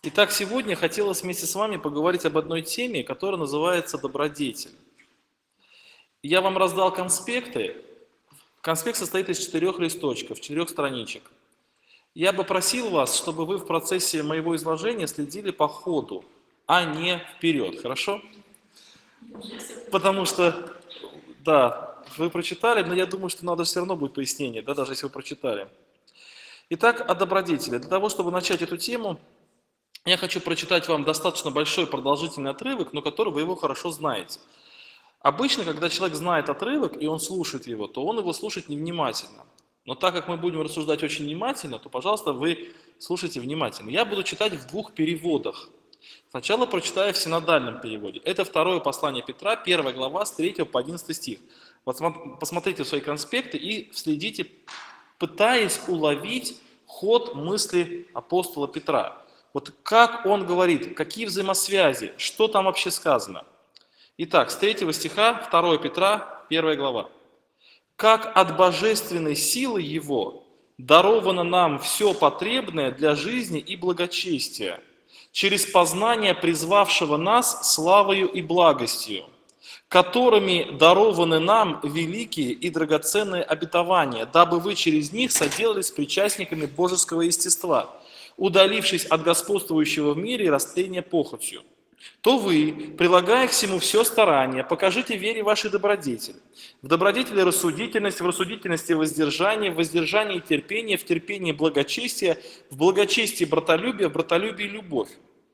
Итак, сегодня хотелось вместе с вами поговорить об одной теме, которая называется добродетель. Я вам раздал конспекты. Конспект состоит из 4 листочков, 4 страничек. Я бы просил вас, чтобы вы в процессе моего изложения следили по ходу, а не вперед, хорошо? Потому что, да, вы прочитали, но я думаю, что надо все равно будет пояснение, да, даже если вы прочитали. Итак, о добродетели. Для того, чтобы начать эту тему, я хочу прочитать вам достаточно большой продолжительный отрывок, но который вы его хорошо знаете. Обычно, когда человек знает отрывок и он слушает его, то он его слушает невнимательно. Но так как мы будем рассуждать очень внимательно, то, пожалуйста, вы слушайте внимательно. Я буду читать в 2 переводах. Сначала прочитаю в синодальном переводе. Это второе послание Петра, 1 глава, с 3 по 11 стих. Вот посмотрите в свои конспекты и следите, пытаясь уловить ход мысли апостола Петра. Вот как он говорит, какие взаимосвязи, что там вообще сказано. Итак, с 3 стиха, 2 Петра, 1 глава. «Как от божественной силы Его даровано нам все потребное для жизни и благочестия, через познание призвавшего нас славою и благостью, которыми дарованы нам великие и драгоценные обетования, дабы вы через них соделались причастниками божеского естества, удалившись от господствующего в мире растления похотью. То вы, прилагая к всему все старание, покажите вере вашей добродетель. В добродетели рассудительность, в рассудительности воздержание, в воздержании терпение, в терпении благочестие, в благочестии братолюбие, в братолюбии любовь.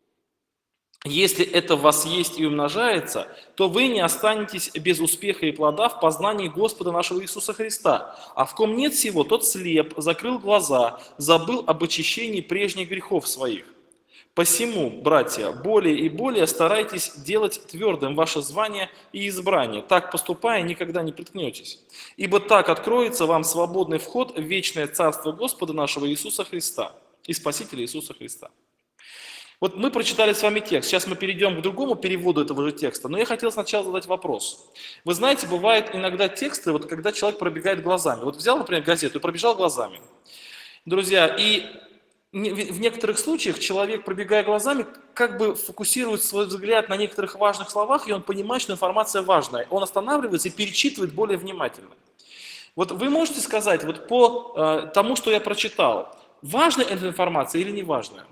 Если это в вас есть и умножается, то вы не останетесь без успеха и плода в познании Господа нашего Иисуса Христа. А в ком нет всего, тот слеп, закрыл глаза, забыл об очищении прежних грехов своих. Посему, братья, более и более старайтесь делать твердым ваше звание и избрание. Так поступая, никогда не приткнетесь. Ибо так откроется вам свободный вход в вечное Царство Господа нашего Иисуса Христа и Спасителя Иисуса Христа». Вот мы прочитали с вами текст, сейчас мы перейдем к другому переводу этого же текста, но я хотел сначала задать вопрос. Вы знаете, бывают иногда тексты, вот когда человек пробегает глазами. Вот взял, например, газету и пробежал глазами. Друзья, и в некоторых случаях человек, пробегая глазами, как бы фокусирует свой взгляд на некоторых важных словах, и он понимает, что информация важная. Он останавливается и перечитывает более внимательно. Вот вы можете сказать, вот по тому, что я прочитал, важная эта информация или не важная?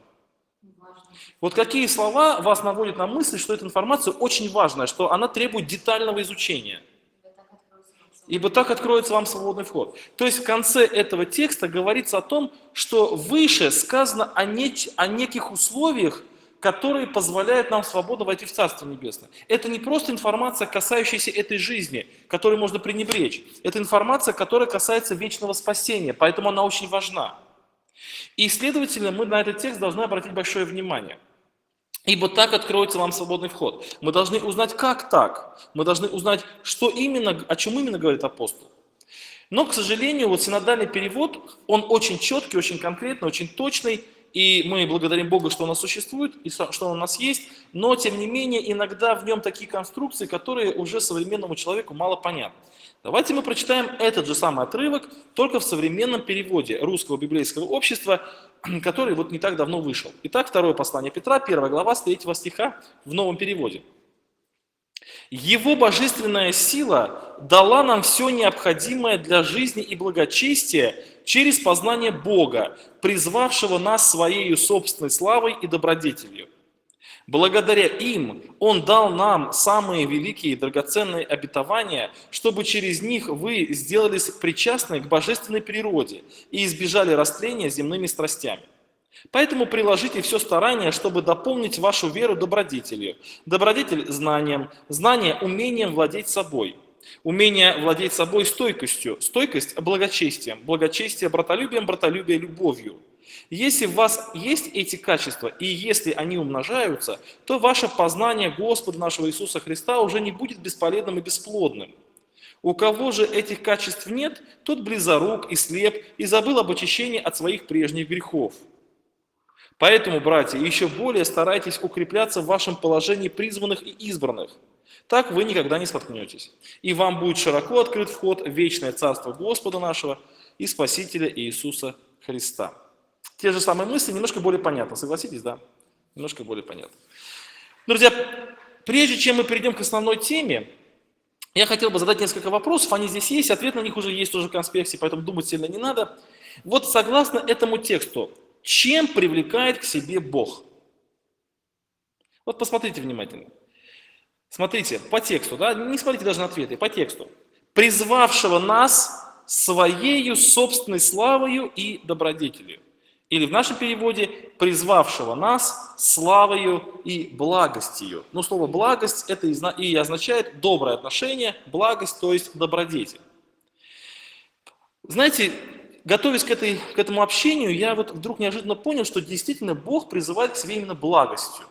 Вот какие слова вас наводят на мысль, что эта информация очень важная, что она требует детального изучения? Ибо так откроется вам свободный вход. То есть в конце этого текста говорится о том, что выше сказано о неких условиях, которые позволяют нам свободно войти в Царство Небесное. Это не просто информация, касающаяся этой жизни, которой можно пренебречь. Это информация, которая касается вечного спасения, поэтому она очень важна. И, следовательно, мы на этот текст должны обратить большое внимание. Ибо так откроется вам свободный вход. Мы должны узнать, как так. Мы должны узнать, что именно, о чем именно говорит апостол. Но, к сожалению, вот синодальный перевод, он очень четкий, очень конкретный, очень точный. И мы благодарим Бога, что он у нас существует, и что он у нас есть. Но, тем не менее, иногда в нем такие конструкции, которые уже современному человеку мало понятны. Давайте мы прочитаем этот же самый отрывок, только в современном переводе Русского библейского общества, который вот не так давно вышел. Итак, второе послание Петра, 1 глава, с 3 стиха в новом переводе. «Его божественная сила дала нам все необходимое для жизни и благочестия через познание Бога, призвавшего нас своей собственной славой и добродетелью. Благодаря им Он дал нам самые великие и драгоценные обетования, чтобы через них вы сделались причастны к божественной природе и избежали растления земными страстями. Поэтому приложите все старание, чтобы дополнить вашу веру добродетелью, добродетель знанием, знание умением владеть собой, умение владеть собой стойкостью, стойкость благочестием, благочестие братолюбием, братолюбие любовью. Если в вас есть эти качества, и если они умножаются, то ваше познание Господа нашего Иисуса Христа уже не будет бесполезным и бесплодным. У кого же этих качеств нет, тот близорук и слеп, и забыл об очищении от своих прежних грехов. Поэтому, братья, еще более старайтесь укрепляться в вашем положении призванных и избранных. Так вы никогда не споткнетесь. И вам будет широко открыт вход в вечное Царство Господа нашего и Спасителя Иисуса Христа». Те же самые мысли, немножко более понятно, согласитесь, да? Немножко более понятно. Друзья, прежде чем мы перейдем к основной теме, я хотел бы задать несколько вопросов, они здесь есть, ответ на них уже есть тоже в конспекте, поэтому думать сильно не надо. Вот согласно этому тексту, чем привлекает к себе Бог? Вот посмотрите внимательно. Смотрите, по тексту, да, не смотрите даже на ответы, по тексту. Призвавшего нас своею собственной славою и добродетелью. Или в нашем переводе, призвавшего нас славою и благостью. Ну, слово благость это и означает доброе отношение, благость, то есть добродетель. Знаете, готовясь к этому общению, я вот вдруг неожиданно понял, что действительно Бог призывает к себе именно благостью.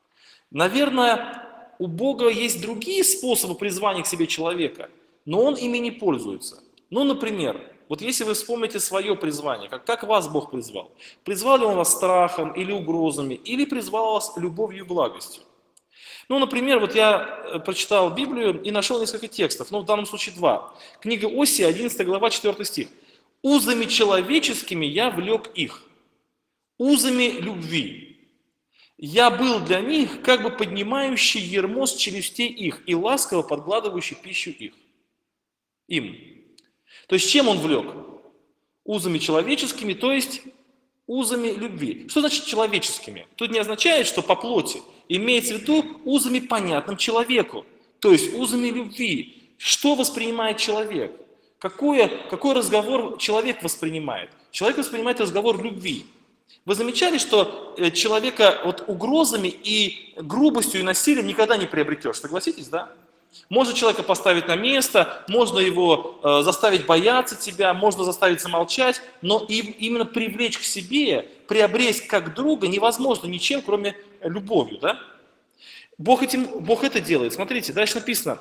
Наверное, у Бога есть другие способы призвания к себе человека, но Он ими не пользуется. Ну, например, вот если вы вспомните свое призвание, как вас Бог призвал? Призвал ли Он вас страхом или угрозами, или призвал вас любовью и благостью? Ну, например, вот я прочитал Библию и нашел несколько текстов, ну, в данном случае два. Книга Осия, 11 глава, 4 стих. «Узами человеческими я влек их, узами любви. Я был для них, как бы поднимающий ярмо с челюстей их и ласково подгладывающий пищу их». Им. То есть чем он влек? Узами человеческими, то есть узами любви. Что значит человеческими? Тут не означает, что по плоти. Имеется в виду узами понятным человеку. То есть узами любви. Что воспринимает человек? Какой разговор человек воспринимает? Человек воспринимает разговор любви. Вы замечали, что человека вот угрозами и грубостью и насилием никогда не приобретешь? Согласитесь, да? Можно человека поставить на место, можно его заставить бояться тебя, можно заставить замолчать, но именно привлечь к себе, приобрести как друга невозможно ничем, кроме любовью. Да? Бог это делает. Смотрите, дальше написано,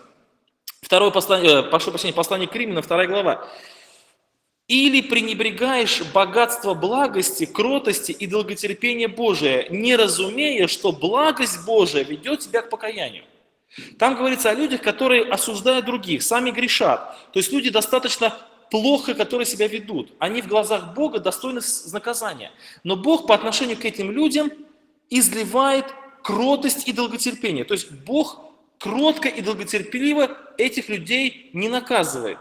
послание к Римлянам, 2 глава. «Или пренебрегаешь богатство благости, кротости и долготерпения Божия, не разумея, что благость Божия ведет тебя к покаянию». Там говорится о людях, которые осуждают других, сами грешат. То есть люди достаточно плохо, которые себя ведут. Они в глазах Бога достойны наказания. Но Бог по отношению к этим людям изливает кротость и долготерпение. То есть Бог кротко и долготерпеливо этих людей не наказывает.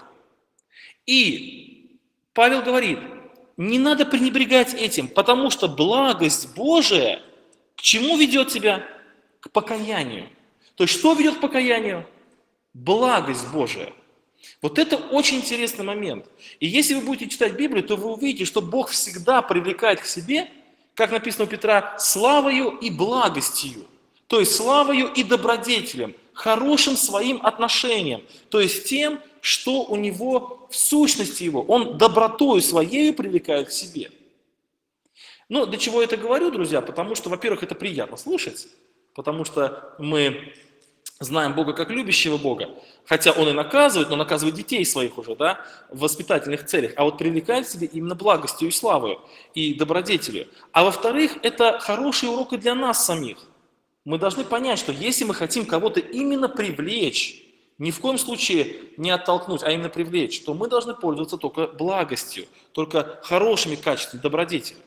И Павел говорит, не надо пренебрегать этим, потому что благость Божия к чему ведет тебя? К покаянию. То есть что ведет к покаянию? Благость Божия. Вот это очень интересный момент. И если вы будете читать Библию, то вы увидите, что Бог всегда привлекает к себе, как написано у Петра, славою и благостью. То есть славою и добродетелем, хорошим своим отношением. То есть тем, что у него в сущности его. Он добротою своею привлекает к себе. Ну, для чего я это говорю, друзья? Потому что, во-первых, это приятно слышать. Потому что мы знаем Бога как любящего Бога, хотя Он и наказывает, но наказывает детей своих уже, да, в воспитательных целях, а вот привлекает к себе именно благостью и славою, и добродетелью. А во-вторых, это хороший урок и для нас самих. Мы должны понять, что если мы хотим кого-то именно привлечь, ни в коем случае не оттолкнуть, а именно привлечь, то мы должны пользоваться только благостью, только хорошими качествами, добродетелью.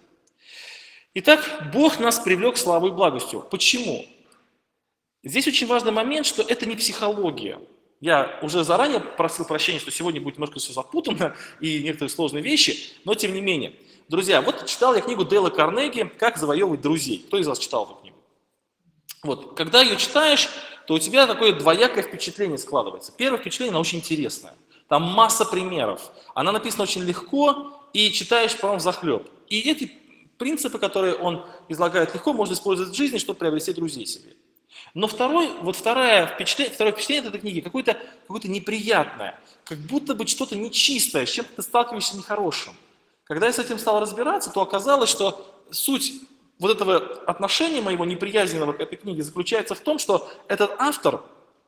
Итак, Бог нас привлек славой и благостью. Почему? Здесь очень важный момент, что это не психология. Я уже заранее просил прощения, что сегодня будет немножко все запутанно и некоторые сложные вещи, но тем не менее. Друзья, вот читал я книгу Дейла Карнеги «Как завоевывать друзей». Кто из вас читал эту книгу? Вот, когда ее читаешь, то у тебя такое двоякое впечатление складывается. Первое впечатление, она очень интересная. Там масса примеров. Она написана очень легко и читаешь прям взахлеб. И эти принципы, которые он излагает легко, можно использовать в жизни, чтобы приобрести друзей себе. Но второе впечатление от этой книги какое-то неприятное, как будто бы что-то нечистое, с чем ты сталкиваешься нехорошим. Когда я с этим стал разбираться, то оказалось, что суть вот этого отношения моего неприязненного к этой книге заключается в том, что этот автор,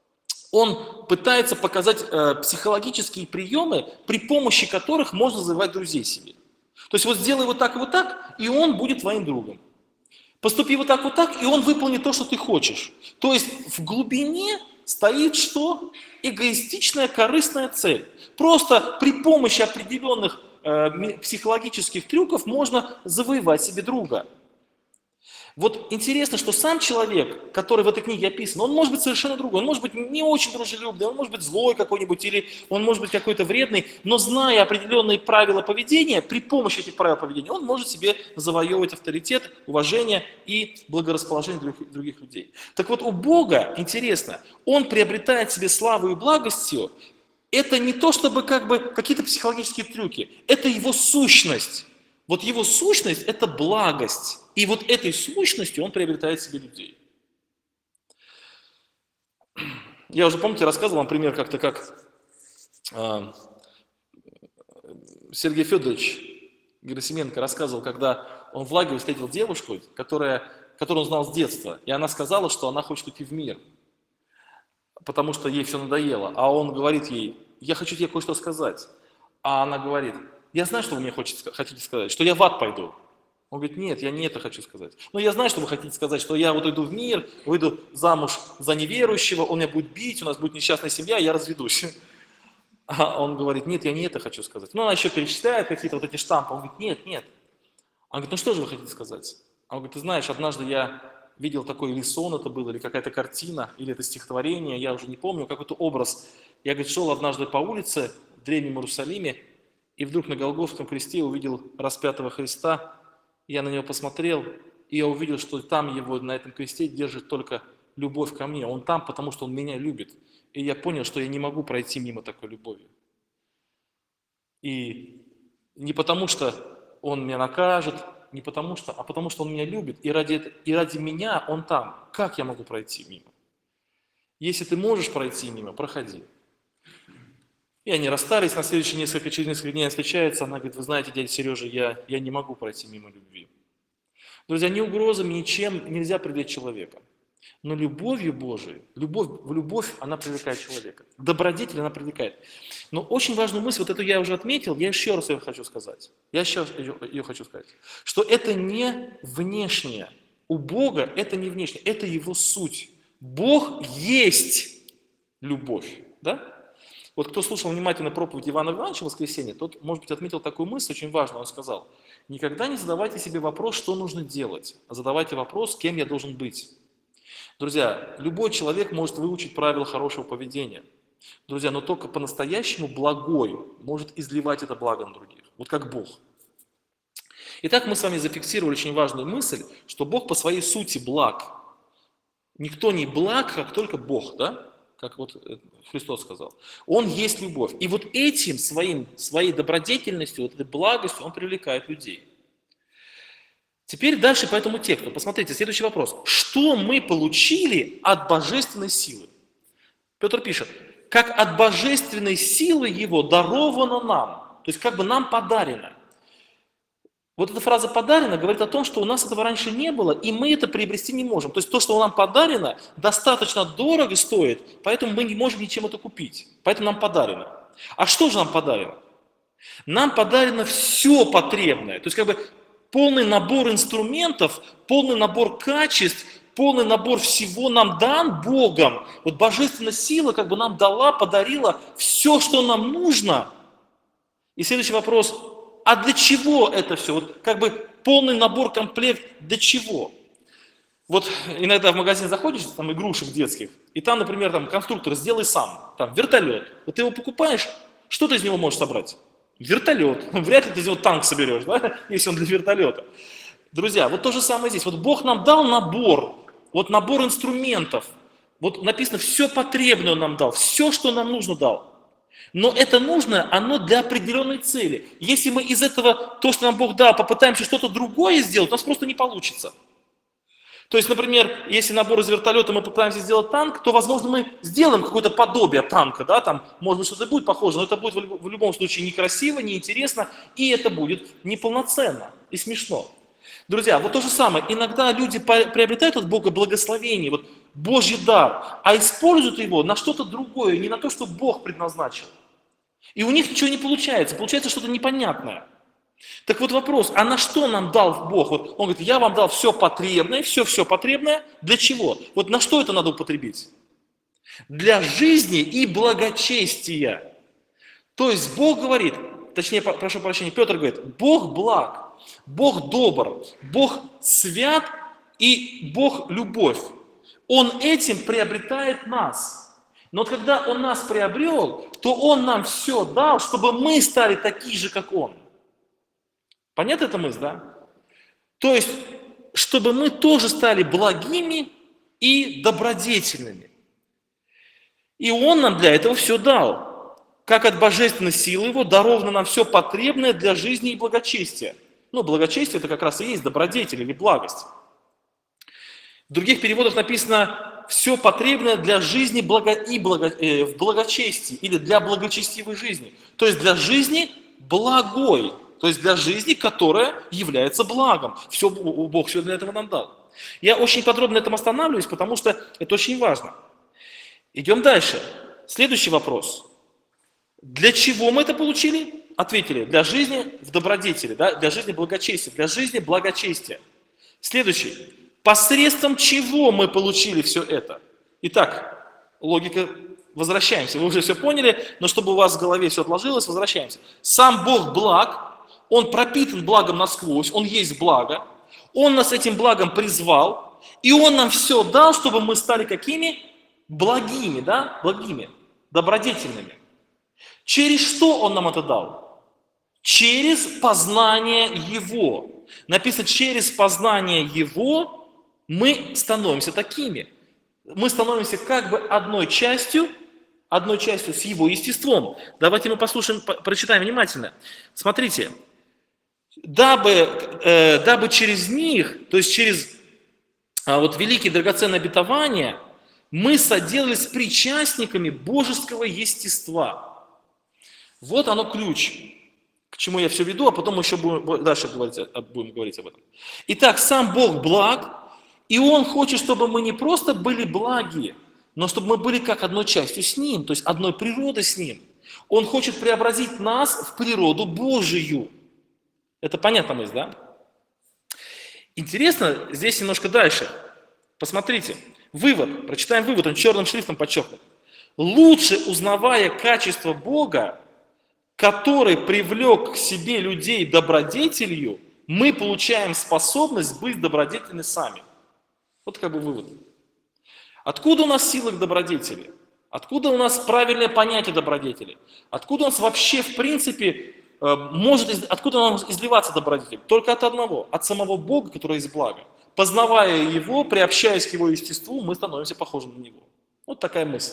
он пытается показать психологические приемы, при помощи которых можно завоевать друзей себе. То есть вот сделай вот так, и он будет твоим другом. Поступи вот так, и он выполнит то, что ты хочешь. То есть в глубине стоит что? Эгоистичная, корыстная цель. Просто при помощи определенных психологических трюков можно завоевать себе друга. Вот интересно, что сам человек, который в этой книге описан, он может быть совершенно другой. Он может быть не очень дружелюбный, он может быть злой какой-нибудь, или он может быть какой-то вредный, но зная определенные правила поведения, при помощи этих правил поведения, он может себе завоевывать авторитет, уважение и благорасположение других людей. Так вот, у Бога, интересно, Он приобретает себе славу и благостью. Это не то, чтобы как бы какие-то психологические трюки, это Его сущность. Вот Его сущность – это благость. И вот этой сущностью Он приобретает себе людей. Я уже, помните, рассказывал вам пример как-то, как Сергей Федорович Герасименко рассказывал, когда он в лагере встретил девушку, которую он знал с детства, и она сказала, что она хочет уйти в мир, потому что ей все надоело. А он говорит ей: я хочу тебе кое-что сказать. А она говорит: я знаю, что вы мне хотите сказать, что я в ад пойду. Он говорит: нет, я не это хочу сказать. Но я знаю, что вы хотите сказать, что я вот иду в мир, выйду замуж за неверующего, он меня будет бить, у нас будет несчастная семья, я разведусь. А он говорит: нет, я не это хочу сказать. Ну, она еще перечисляет какие-то вот эти штампы. Он говорит: нет, нет. Он говорит: ну что же вы хотите сказать? Он говорит: ты знаешь, однажды я видел такой, или сон это был, или какая-то картина, или это стихотворение, я уже не помню, какой-то образ. Я, говорит, шел однажды по улице в Древнем Иерусалиме, и вдруг на Голгофском кресте увидел распятого Христа. Я на него посмотрел, и я увидел, что там его, на этом кресте, держит только любовь ко мне. Он там, потому что он меня любит. И я понял, что я не могу пройти мимо такой любови. И не потому, что он меня накажет, не потому что, а потому что он меня любит. И ради меня он там. Как я могу пройти мимо? Если ты можешь пройти мимо, проходи. И они расстались, через несколько дней встречаются. Она говорит: вы знаете, дядя Сережа, я не могу пройти мимо любви. Друзья, ни угрозами, ничем нельзя привлечь человека. Но любовью Божией, любовь, она привлекает человека. Добродетель, она привлекает. Но очень важную мысль, вот эту я уже отметил, я еще раз ее хочу сказать. Что это не внешнее. У Бога это не внешнее, это Его суть. Бог есть любовь. Да? Вот кто слушал внимательно проповедь Ивана Ивановича в воскресенье, тот, может быть, отметил такую мысль, очень важную. Он сказал: никогда не задавайте себе вопрос, что нужно делать, а задавайте вопрос, кем я должен быть. Друзья, любой человек может выучить правила хорошего поведения. Друзья, но только по-настоящему благой может изливать это благо на других. Вот как Бог. Итак, мы с вами зафиксировали очень важную мысль, что Бог по своей сути благ. Никто не благ, как только Бог, да? Как вот Христос сказал. Он есть любовь. И вот этим своей добродетельностью, вот этой благостью Он привлекает людей. Теперь дальше по этому тексту. Посмотрите, следующий вопрос. Что мы получили от божественной силы? Петр пишет: как от божественной силы Его даровано нам. То есть как бы нам подарено. Вот эта фраза «подарено» говорит о том, что у нас этого раньше не было, и мы это приобрести не можем. То есть то, что нам подарено, достаточно дорого стоит, поэтому мы не можем ничем это купить. Поэтому нам подарено. А что же нам подарено? Нам подарено все потребное. То есть как бы полный набор инструментов, полный набор качеств, полный набор всего нам дан Богом. Вот божественная сила как бы нам дала, подарила все, что нам нужно. И следующий вопрос: а для чего это все? Вот как бы полный набор, комплект для чего? Вот иногда в магазин заходишь, там игрушек детских, и там, например, там конструктор «сделай сам», там вертолет. Вот ты его покупаешь, что ты из него можешь собрать? Вертолет. Вряд ли ты из него танк соберешь, да? Если он для вертолета. Друзья, вот то же самое здесь. Вот Бог нам дал набор, вот набор инструментов. Вот написано, все потребное Он нам дал, все, что нам нужно, дал. Но это нужно, оно для определенной цели. Если мы из этого, то, что нам Бог дал, попытаемся что-то другое сделать, у нас просто не получится. То есть, например, если набор из вертолета мы попытаемся сделать танк, то, возможно, мы сделаем какое-то подобие танка, да, там, может быть, что-то будет похоже, но это будет в любом случае некрасиво, неинтересно, и это будет неполноценно и смешно. Друзья, вот то же самое, иногда люди приобретают от Бога благословение, вот Божий дар, а используют его на что-то другое, не на то, что Бог предназначил. И у них ничего не получается, получается что-то непонятное. Так вот вопрос, а на что нам дал Бог? Вот Он говорит: я вам дал все потребное, все потребное. Для чего? Вот на что это надо употребить? Для жизни и благочестия. То есть Бог говорит, точнее, прошу прощения, Петр говорит: Бог благ, Бог добр, Бог свят и Бог – любовь. Он этим приобретает нас. Но вот когда Он нас приобрел, то Он нам все дал, чтобы мы стали такие же, как Он. Понятна эта мысль, да? То есть, чтобы мы тоже стали благими и добродетельными. И Он нам для этого все дал. Как от божественной силы Его даровано нам все потребное для жизни и благочестия. Ну, благочестие – это как раз и есть добродетель или благость. В других переводах написано «все потребное для жизни в благочестии» или «для благочестивой жизни». То есть для жизни благой, то есть для жизни, которая является благом. Все, Бог все для этого нам дал. Я очень подробно на этом останавливаюсь, потому что это очень важно. Идем дальше. Следующий вопрос. Для чего мы это получили? Ответили. Для жизни в добродетели, да? Для жизни благочестия, для жизни благочестия. Следующий. Посредством чего мы получили все это? Итак, логика, возвращаемся. Вы уже все поняли, но чтобы у вас в голове все отложилось, возвращаемся. Сам Бог благ, Он пропитан благом насквозь, Он есть благо. Он нас этим благом призвал, и Он нам все дал, чтобы мы стали какими? Благими, да? Благими, добродетельными. Через что Он нам это дал? Через познание Его. Написано, через познание Его мы становимся такими. Мы становимся как бы одной частью с Его естеством. Давайте мы послушаем, прочитаем внимательно. Смотрите. Дабы через них, то есть через вот великие драгоценные обетования, мы соделались причастниками божеского естества. Вот оно ключ, к чему я все веду, а потом мы еще будем дальше будем говорить об этом. Итак, сам Бог благ, и Он хочет, чтобы мы не просто были благи, но чтобы мы были как одной частью с Ним, то есть одной природой с Ним. Он хочет преобразить нас в природу Божию. Это понятно мысль, да? Интересно, здесь немножко дальше. Посмотрите, вывод, прочитаем вывод, он черным шрифтом подчеркнут. Лучше узнавая качество Бога, который привлек к себе людей добродетелью, мы получаем способность быть добродетельны сами. Вот как бы вывод. Откуда у нас сила к добродетели? Откуда у нас правильное понятие добродетели? Откуда у нас вообще, в принципе, откуда у нас изливаться добродетель? Только от одного, от самого Бога, который есть благо. Познавая Его, приобщаясь к Его естеству, мы становимся похожими на Него. Вот такая мысль.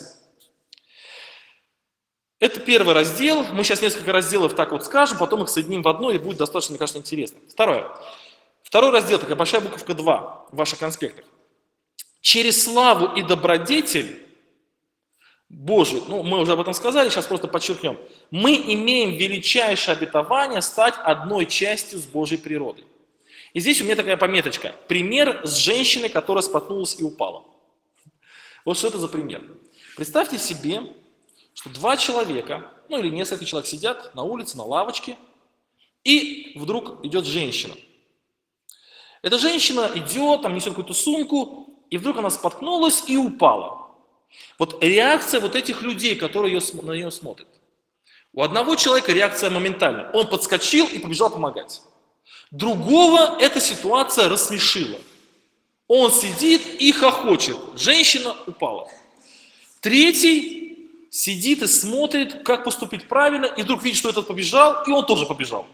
Это первый раздел. Мы сейчас несколько разделов так вот скажем, потом их соединим в одно, и будет достаточно, мне кажется, интересно. Второй раздел, такая большая буковка 2 в ваших конспектах. Через славу и добродетель Божий, мы уже об этом сказали, сейчас просто подчеркнем. Мы имеем величайшее обетование стать одной частью с Божьей природой. И здесь у меня такая пометочка. Пример с женщиной, которая споткнулась и упала. Вот что это за пример. Представьте себе, что два человека, или несколько человек сидят на улице, на лавочке, и вдруг идет женщина. Эта женщина идет, несет какую-то сумку, и вдруг она споткнулась и упала. Вот реакция вот этих людей, которые на нее смотрят. У одного человека реакция моментальная. Он подскочил и побежал помогать. Другого эта ситуация рассмешила. Он сидит и хохочет. Женщина упала. Третий сидит и смотрит, как поступить правильно, и вдруг видит, что этот побежал, и он тоже побежал.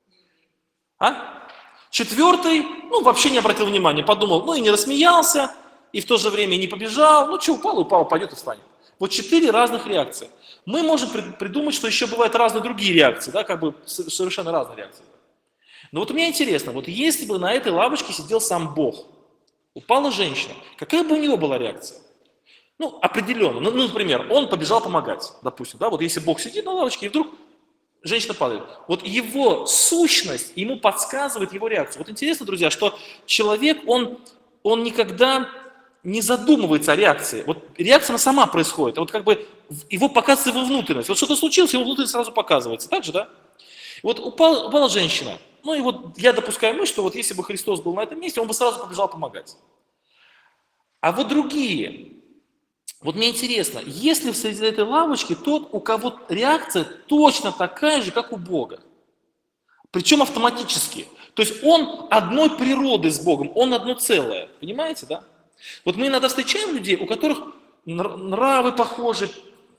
Четвертый, вообще не обратил внимания, подумал, и не рассмеялся, и в то же время не побежал, упал, пойдет и встанет. Вот 4 разных реакции. Мы можем придумать, что еще бывают разные другие реакции, да, как бы совершенно разные реакции. Но вот мне интересно, вот если бы на этой лавочке сидел сам Бог, упала женщина, какая бы у него была реакция? Определенно. Например, он побежал помогать, допустим, да, вот если Бог сидит на лавочке, и вдруг женщина падает. Вот его сущность ему подсказывает его реакцию. Вот интересно, друзья, что человек, он никогда не задумывается о реакции. Вот реакция она сама происходит. Вот как бы его показывает его внутренность. Вот что-то случилось, его внутренность сразу показывается. Так же, да? Вот упала женщина. И вот я допускаю мысль, что вот если бы Христос был на этом месте, он бы сразу побежал помогать. А вот другие. Вот мне интересно, если среди этой лавочки тот, у кого реакция точно такая же, как у Бога. Причем автоматически. То есть он одной природы с Богом, он одно целое. Понимаете, да? Вот мы иногда встречаем людей, у которых нравы похожи,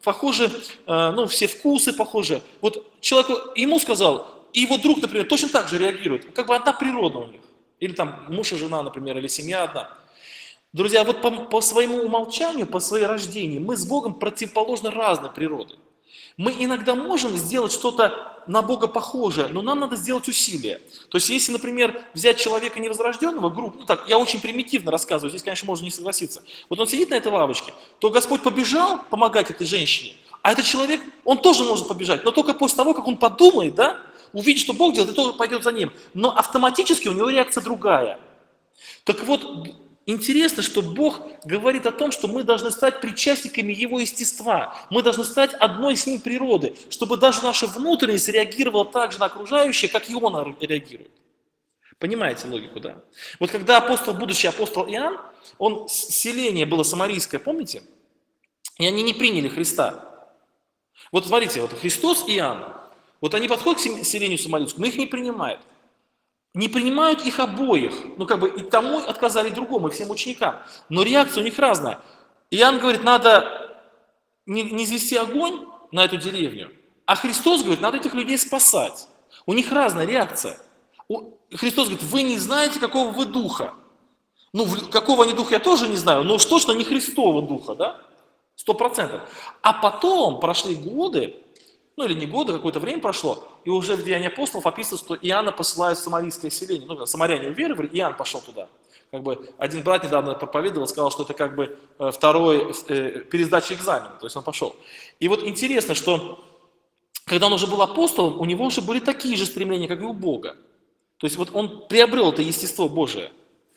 ну, все вкусы похожи. Вот человек ему сказал, и его друг, например, точно так же реагирует. Как бы одна природа у них. Или там муж и жена, например, или семья одна. Друзья, вот по своему умолчанию, по своей рождению, мы с Богом противоположно разной природы. Мы иногда можем сделать что-то на Бога похожее, но нам надо сделать усилия. То есть, если, например, взять человека невозрожденного, ну так, я очень примитивно рассказываю, здесь, конечно, можно не согласиться. Вот он сидит на этой лавочке, то Господь побежал помогать этой женщине, а этот человек, он тоже может побежать, но только после того, как он подумает, да, увидит, что Бог делает, и тоже пойдет за ним. Но автоматически у него реакция другая. Так вот, интересно, что Бог говорит о том, что мы должны стать причастниками Его естества. Мы должны стать одной с Ним природы, чтобы даже наша внутренность реагировала так же на окружающее, как и Он реагирует. Понимаете логику, да? Вот когда апостол, будущий апостол Иоанн, селение было самарийское, помните? И они не приняли Христа. Вот смотрите, вот Христос и Иоанн, вот они подходят к селению самарийскому, но их не принимают. Не принимают их обоих, ну как бы и тому отказали, и другому, и всем ученикам. Но реакция у них разная. Иоанн говорит, надо не извести огонь на эту деревню, а Христос говорит, надо этих людей спасать. У них разная реакция. Христос говорит, вы не знаете, какого вы духа. Ну, какого они духа я тоже не знаю, но уж точно не Христова духа, да? 100%. А потом прошли годы, ну или не годы, какое-то время прошло, и уже в Деянии апостолов описано, что Иоанна посылают в самарийское селение. Ну, самаряне уверовали, Иоанн пошел туда. Как бы один брат недавно проповедовал, сказал, что это как бы второй пересдача экзамена, то есть он пошел. И вот интересно, что когда он уже был апостолом, у него уже были такие же стремления, как и у Бога. То есть вот он приобрел это естество Божие.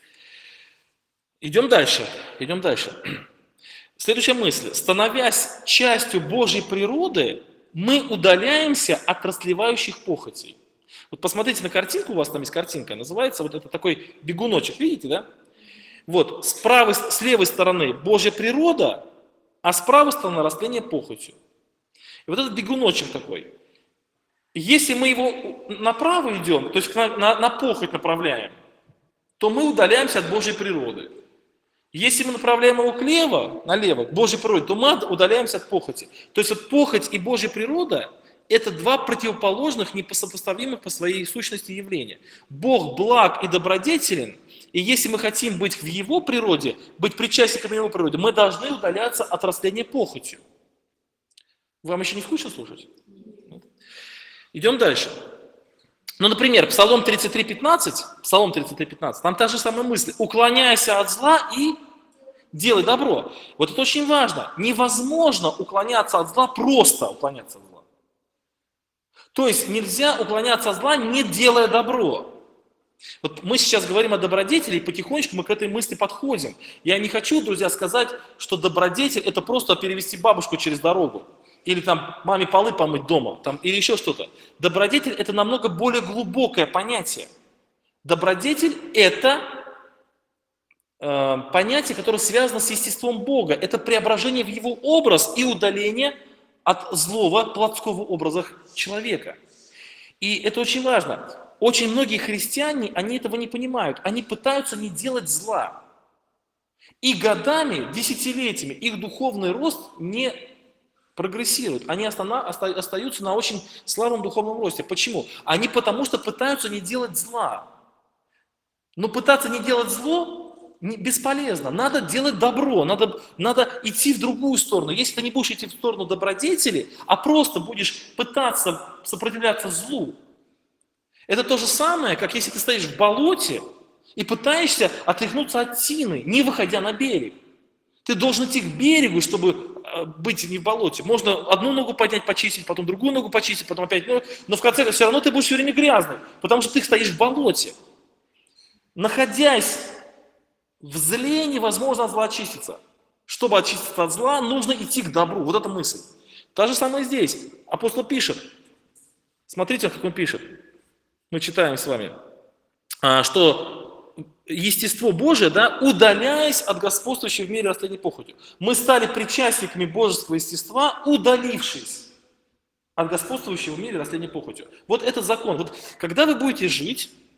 Идем дальше, идем дальше. Следующая мысль. Становясь частью Божьей природы, мы удаляемся от растлевающих похотей. Вот посмотрите на картинку, у вас там есть картинка, называется вот это такой бегуночек, видите, да? Вот, с левой стороны Божья природа, а с правой стороны растление похотью. И вот этот бегуночек такой. Если мы его направо идем, то есть на похоть направляем, то мы удаляемся от Божьей природы. Если мы направляем его налево, к Божьей природе, то мы удаляемся от похоти. То есть вот похоть и Божья природа – это два противоположных, непосопоставимых по своей сущности явления. Бог благ и добродетелен, и если мы хотим быть в Его природе, быть причастниками Его природы, мы должны удаляться от растления похотью. Вам еще не скучно слушать? Идем дальше. Ну, например, Псалом 33:15, там та же самая мысль. Уклоняйся от зла и делай добро. Вот это очень важно. Невозможно уклоняться от зла, просто уклоняться от зла. То есть нельзя уклоняться от зла, не делая добро. Вот мы сейчас говорим о добродетели, и потихонечку мы к этой мысли подходим. Я не хочу, друзья, сказать, что добродетель – это просто перевести бабушку через дорогу. Или там маме полы помыть дома, там, или еще что-то. Добродетель – это намного более глубокое понятие. Добродетель – это понятие, которое связано с естеством Бога. Это преображение в Его образ и удаление от злого плотского образа человека. И это очень важно. Очень многие христиане, они этого не понимают. Они пытаются не делать зла. И годами, десятилетиями их духовный рост не прогрессируют. Они остаются на очень слабом духовном росте. Почему? Они потому что пытаются не делать зла. Но пытаться не делать зло бесполезно. Надо делать добро, надо идти в другую сторону. Если ты не будешь идти в сторону добродетели, а просто будешь пытаться сопротивляться злу, это то же самое, как если ты стоишь в болоте и пытаешься отряхнуться от тины, не выходя на берег. Ты должен идти к берегу, чтобы быть не в болоте. Можно одну ногу поднять, почистить, потом другую ногу почистить, потом опять. Но в конце все равно ты будешь все время грязный, потому что ты стоишь в болоте. Находясь в зле, невозможно от зла очиститься. Чтобы очиститься от зла, нужно идти к добру. Вот эта мысль. Та же самое здесь. Апостол пишет. Смотрите, как он пишет. Мы читаем с вами, что естество Божие, да, удаляясь от господствующей в мире растления похотью. Мы стали причастниками божеского естества, удалившись от господствующего в мире растления похотью. Вот этот закон. Вот когда вы будете жить,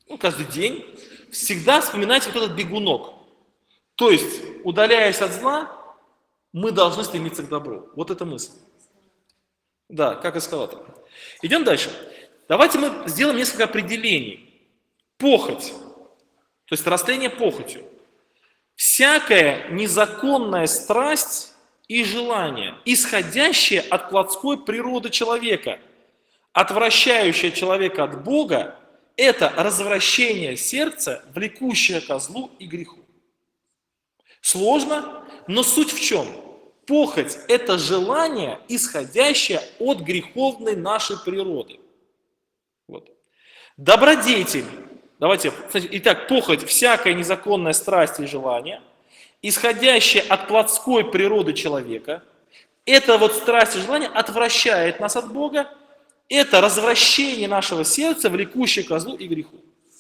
ну, каждый день, всегда вспоминайте вот этот бегунок. То есть, удаляясь от зла, мы должны стремиться к добру. Вот эта мысль. Да, как эскалатор. Идем дальше. Давайте мы сделаем несколько определений. Похоть, то есть растление похотью. Всякая незаконная страсть и желание, исходящее от плотской природы человека, отвращающее человека от Бога, это развращение сердца, влекущее ко злу и греху. Сложно, но суть в чем? Похоть – это желание, исходящее от греховной нашей природы. Вот. Добродетель. Давайте, итак, похоть – всякая незаконная страсть и желание, исходящее от плотской природы человека. Это вот страсть и желание отвращает нас от Бога. Это развращение нашего сердца, влекущее ко злу и греху.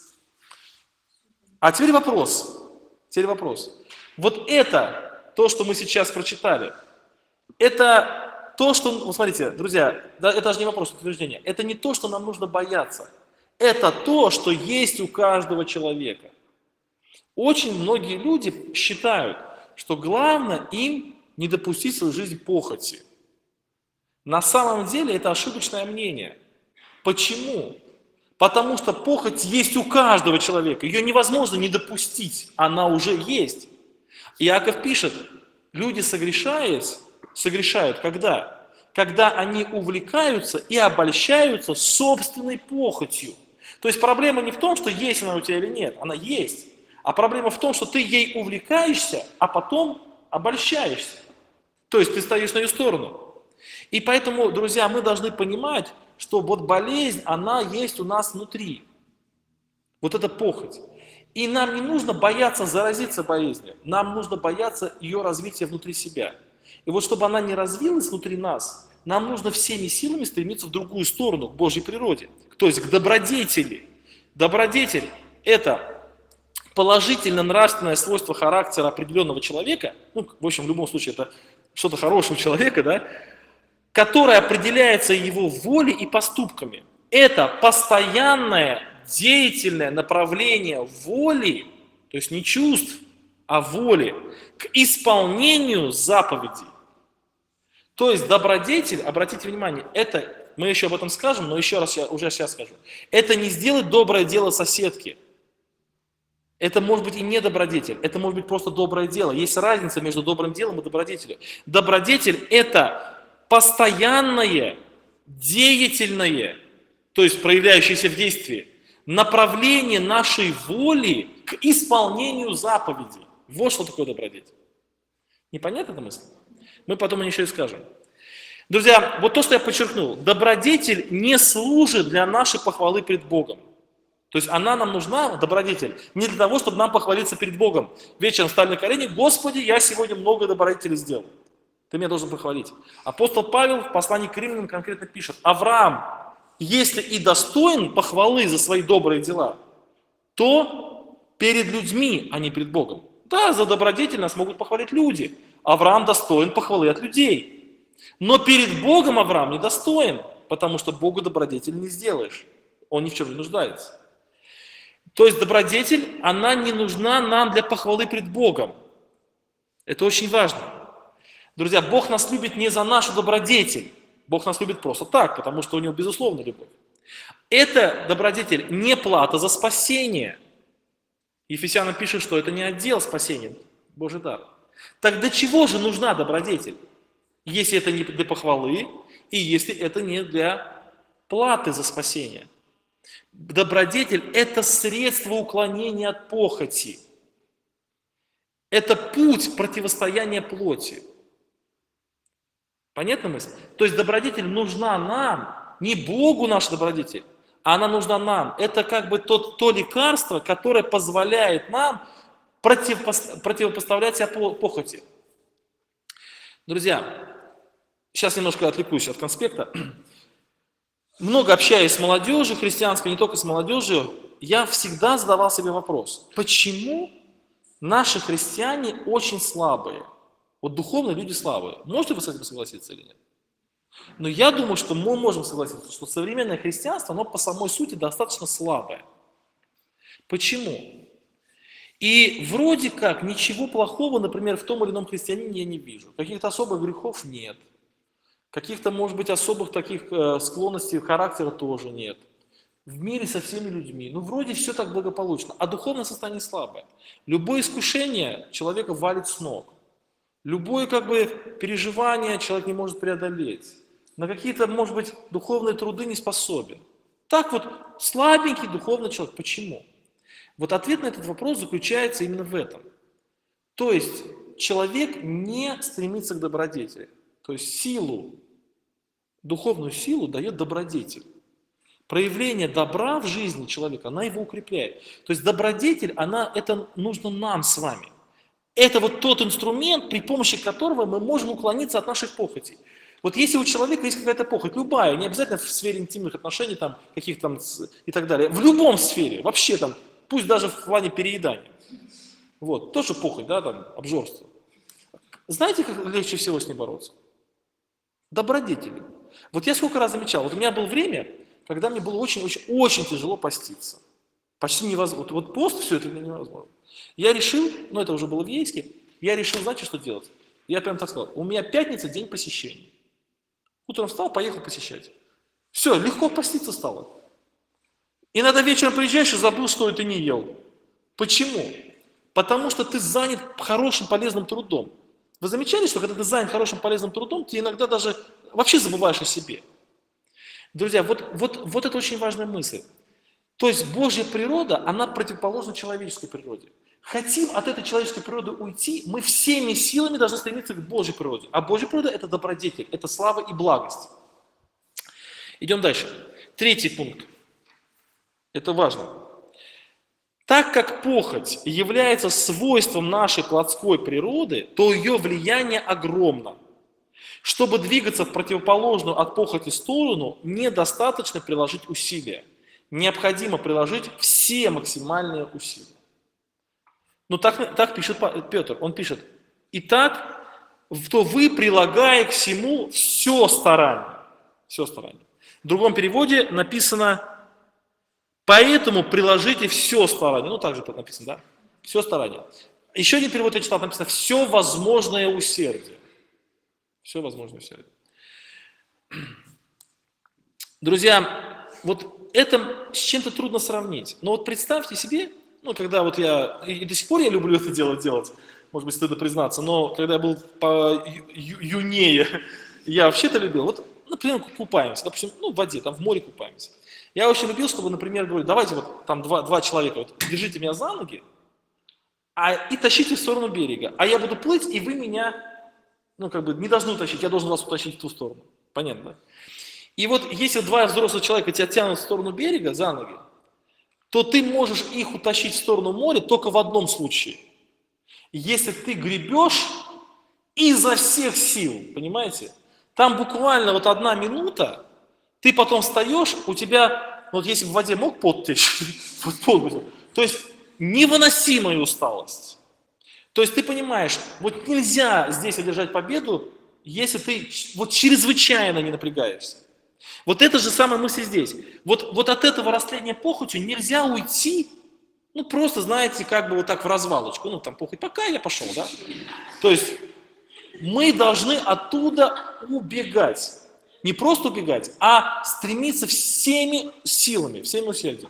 А теперь вопрос. Вот это, то, что мы сейчас прочитали, это то, что, вот смотрите, друзья, это даже не вопрос утверждения, это не то, что нам нужно бояться, это то, что есть у каждого человека. Очень многие люди считают, что главное им не допустить в свою жизнь похоти. На самом деле это ошибочное мнение. Почему? Потому что похоть есть у каждого человека, ее невозможно не допустить, она уже есть. Иаков пишет, люди согрешают когда? Когда они увлекаются и обольщаются собственной похотью. То есть проблема не в том, что есть она у тебя или нет, она есть. А проблема в том, что ты ей увлекаешься, а потом обольщаешься. То есть ты стоишь на ее сторону. И поэтому, друзья, мы должны понимать, что вот болезнь, она есть у нас внутри. Вот эта похоть. И нам не нужно бояться заразиться болезнью, нам нужно бояться ее развития внутри себя. И вот чтобы она не развилась внутри нас, нам нужно всеми силами стремиться в другую сторону, к Божьей природе, то есть к добродетели. Добродетель – это положительно-нравственное свойство характера определенного человека, ну, в общем, в любом случае, это что-то хорошего человека, да, которое определяется его волей и поступками. Это постоянное деятельное направление воли, то есть не чувств, а воли, к исполнению заповедей. То есть добродетель, обратите внимание, это, мы еще об этом скажем, но еще раз я уже сейчас скажу, это не сделать доброе дело соседке. Это может быть и не добродетель, это может быть просто доброе дело. Есть разница между добрым делом и добродетелью. Добродетель – это постоянное, деятельное, то есть проявляющееся в действии, направление нашей воли к исполнению заповедей. Вот что такое добродетель. Непонятна эта мысль? Мы потом еще и скажем. Друзья, вот то, что я подчеркнул. Добродетель не служит для нашей похвалы пред Богом. То есть она нам нужна, добродетель, не для того, чтобы нам похвалиться перед Богом. Вечером встали на колени, Господи, я сегодня много добродетелей сделал. Ты меня должен похвалить. Апостол Павел в послании к Римлянам конкретно пишет, Авраам, если и достоин похвалы за свои добрые дела, то перед людьми, а не перед Богом. Да, за добродетель нас могут похвалить люди. Авраам достоин похвалы от людей. Но перед Богом Авраам не достоин, потому что Богу добродетель не сделаешь. Он ни в чем не нуждается. То есть добродетель, она не нужна нам для похвалы пред Богом. Это очень важно. Друзья, Бог нас любит не за нашу добродетель. Бог нас любит просто так, потому что у Него безусловная любовь. Это добродетель не плата за спасение. Ефесянам пишет, что это не отдел спасения, Божий дар. Так для чего же нужна добродетель? Если это не для похвалы, и если это не для платы за спасение. Добродетель – это средство уклонения от похоти. Это путь противостояния плоти. Понятна мысль? То есть добродетель нужна нам, не Богу наша добродетель, а она нужна нам. Это как бы то лекарство, которое позволяет нам противопоставлять себя похоти. Друзья, сейчас немножко отвлекусь от конспекта. Много общаясь с молодежью христианской, не только с молодежью, я всегда задавал себе вопрос, почему наши христиане очень слабые? Вот духовные люди слабые. Можете вы с этим согласиться или нет? Но я думаю, что мы можем согласиться, что современное христианство, оно по самой сути достаточно слабое. Почему? И вроде как ничего плохого, например, в том или ином христианине я не вижу. Каких-то особых грехов нет. Каких-то, может быть, особых таких склонностей характера тоже нет. В мире со всеми людьми. Ну, вроде все так благополучно. А духовное состояние слабое. Любое искушение человека валит с ног. Любое переживание человек не может преодолеть. На какие-то, может быть, духовные труды не способен. Так вот, слабенький духовный человек. Почему? Вот ответ на этот вопрос заключается именно в этом. То есть человек не стремится к добродетели. То есть духовную силу дает добродетель. Проявление добра в жизни человека, она его укрепляет. То есть добродетель, это нужно нам с вами. Это вот тот инструмент, при помощи которого мы можем уклониться от наших похотей. Вот если у человека есть какая-то похоть, любая, не обязательно в сфере интимных отношений, каких-то и так далее, в любом сфере, вообще пусть даже в плане переедания. Вот, тоже похоть, обжорство. Знаете, как легче всего с ней бороться? Добродетели. Вот я сколько раз замечал, вот у меня было время, когда мне было очень тяжело поститься. Почти невозможно. Вот пост, все это невозможно. Я решил, это уже было в Ейске, я решил, знаете, что делать? Я прям так сказал, у меня пятница, день посещений. Утром встал, поехал посещать. Все, легко поститься стало. Иногда вечером приезжаешь и забыл, что это не ел. Почему? Потому что ты занят хорошим, полезным трудом. Вы замечали, что когда ты занят хорошим, полезным трудом, ты иногда даже вообще забываешь о себе? Друзья, вот это очень важная мысль. То есть Божья природа, она противоположна человеческой природе. Хотим от этой человеческой природы уйти, мы всеми силами должны стремиться к Божьей природе. А Божья природа – это добродетель, это слава и благость. Идем дальше. 3 пункт. Это важно. Так как похоть является свойством нашей плотской природы, то ее влияние огромно. Чтобы двигаться в противоположную от похоти сторону, недостаточно приложить усилия. Необходимо приложить все максимальные усилия. Так пишет Петр. Он пишет: «Итак, то вы, прилагая к всему все старание». Все старание. В другом переводе написано: «Поэтому приложите все старание». Так же написано, да? Все старание. Еще один перевод я читал, написано: «Все возможное усердие». Все возможное усердие. Друзья, вот это с чем-то трудно сравнить. Но вот представьте себе, когда я, и до сих пор я люблю это делать, может быть, стыдно признаться, но когда я был юнее, я вообще-то любил, например, купаемся, допустим, в воде, в море купаемся. Я очень любил, чтобы, например, говорить: давайте два человека, держите меня за ноги, и тащите в сторону берега, а я буду плыть, и вы меня, не должны утащить, я должен вас утащить в ту сторону. Понятно, да? И если 2 взрослых человека тебя тянут в сторону берега за ноги, то ты можешь их утащить в сторону моря только в одном случае. Если ты гребешь изо всех сил, понимаете? Там буквально 1 минута, ты потом встаешь, у тебя, если в воде мог пот течь, то есть невыносимая усталость. То есть ты понимаешь, нельзя здесь одержать победу, если ты чрезвычайно не напрягаешься. Это же самая мысль здесь. От этого растления похотью нельзя уйти, просто, знаете, так в развалочку. Похоть пока, я пошел, да? То есть мы должны оттуда убегать. Не просто убегать, а стремиться всеми силами, всеми усердием.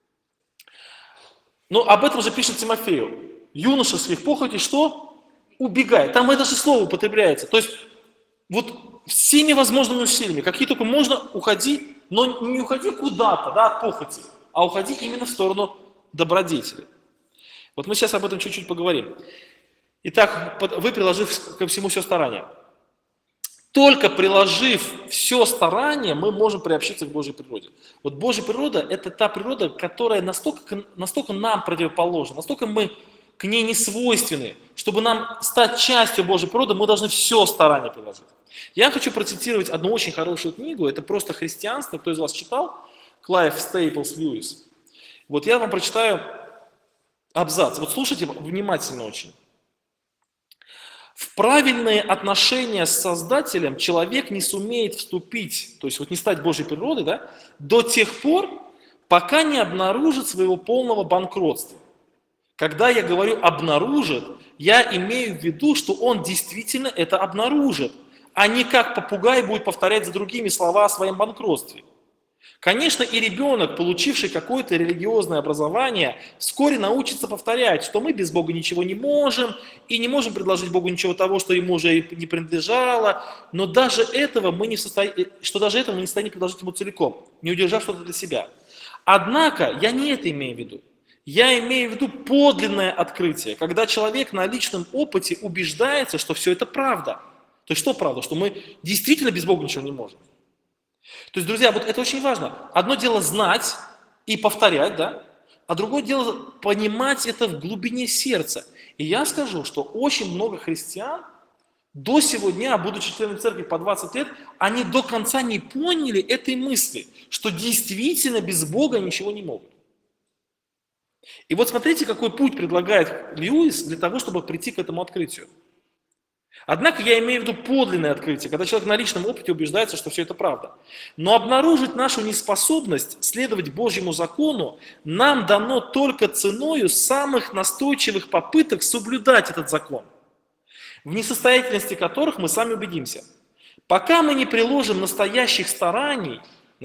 Об этом же пишет Тимофею. Юношеских похотей что? Убегай. Там это же слово употребляется. То есть всеми возможными усилиями, какие только можно, уходи, но не уходи куда-то, от похоти, а уходи именно в сторону добродетели. Мы сейчас об этом чуть-чуть поговорим. Итак, вы, приложив ко всему все старание. Только приложив все старание, мы можем приобщиться к Божьей природе. Божья природа – это та природа, которая настолько нам противоположна, настолько мы к ней не свойственны. Чтобы нам стать частью Божьей природы, мы должны все старание приложить. Я хочу процитировать одну очень хорошую книгу, это просто христианство, кто из вас читал? Клайв Стейплс Льюис. Я вам прочитаю абзац. Слушайте внимательно очень. В правильные отношения с Создателем человек не сумеет вступить, то есть не стать Божьей природой, до тех пор, пока не обнаружит своего полного банкротства. Когда я говорю «обнаружит», я имею в виду, что он действительно это обнаружит, а не как попугай будет повторять за другими слова о своем банкротстве. Конечно, и ребенок, получивший какое-то религиозное образование, вскоре научится повторять, что мы без Бога ничего не можем, и не можем предложить Богу ничего того, что ему уже не принадлежало, но даже этого мы не в состоянии, что даже этого мы не в состоянии предложить ему целиком, не удержав что-то для себя. Однако я не это имею в виду. Я имею в виду подлинное открытие, когда человек на личном опыте убеждается, что все это правда. То есть что правда? Что мы действительно без Бога ничего не можем. То есть, друзья, вот это очень важно. Одно дело знать и повторять, да? А другое дело понимать это в глубине сердца. И я скажу, что очень много христиан до сего дня, будучи членами церкви по 20 лет, они до конца не поняли этой мысли, что действительно без Бога ничего не могут. И вот смотрите, какой путь предлагает Льюис для того, чтобы прийти к этому открытию. Однако я имею в виду подлинное открытие, когда человек на личном опыте убеждается, что все это правда. Но обнаружить нашу неспособность следовать Божьему закону нам дано только ценою самых настойчивых попыток соблюдать этот закон, в несостоятельности которых мы сами убедимся. Пока мы не приложим настоящих стараний,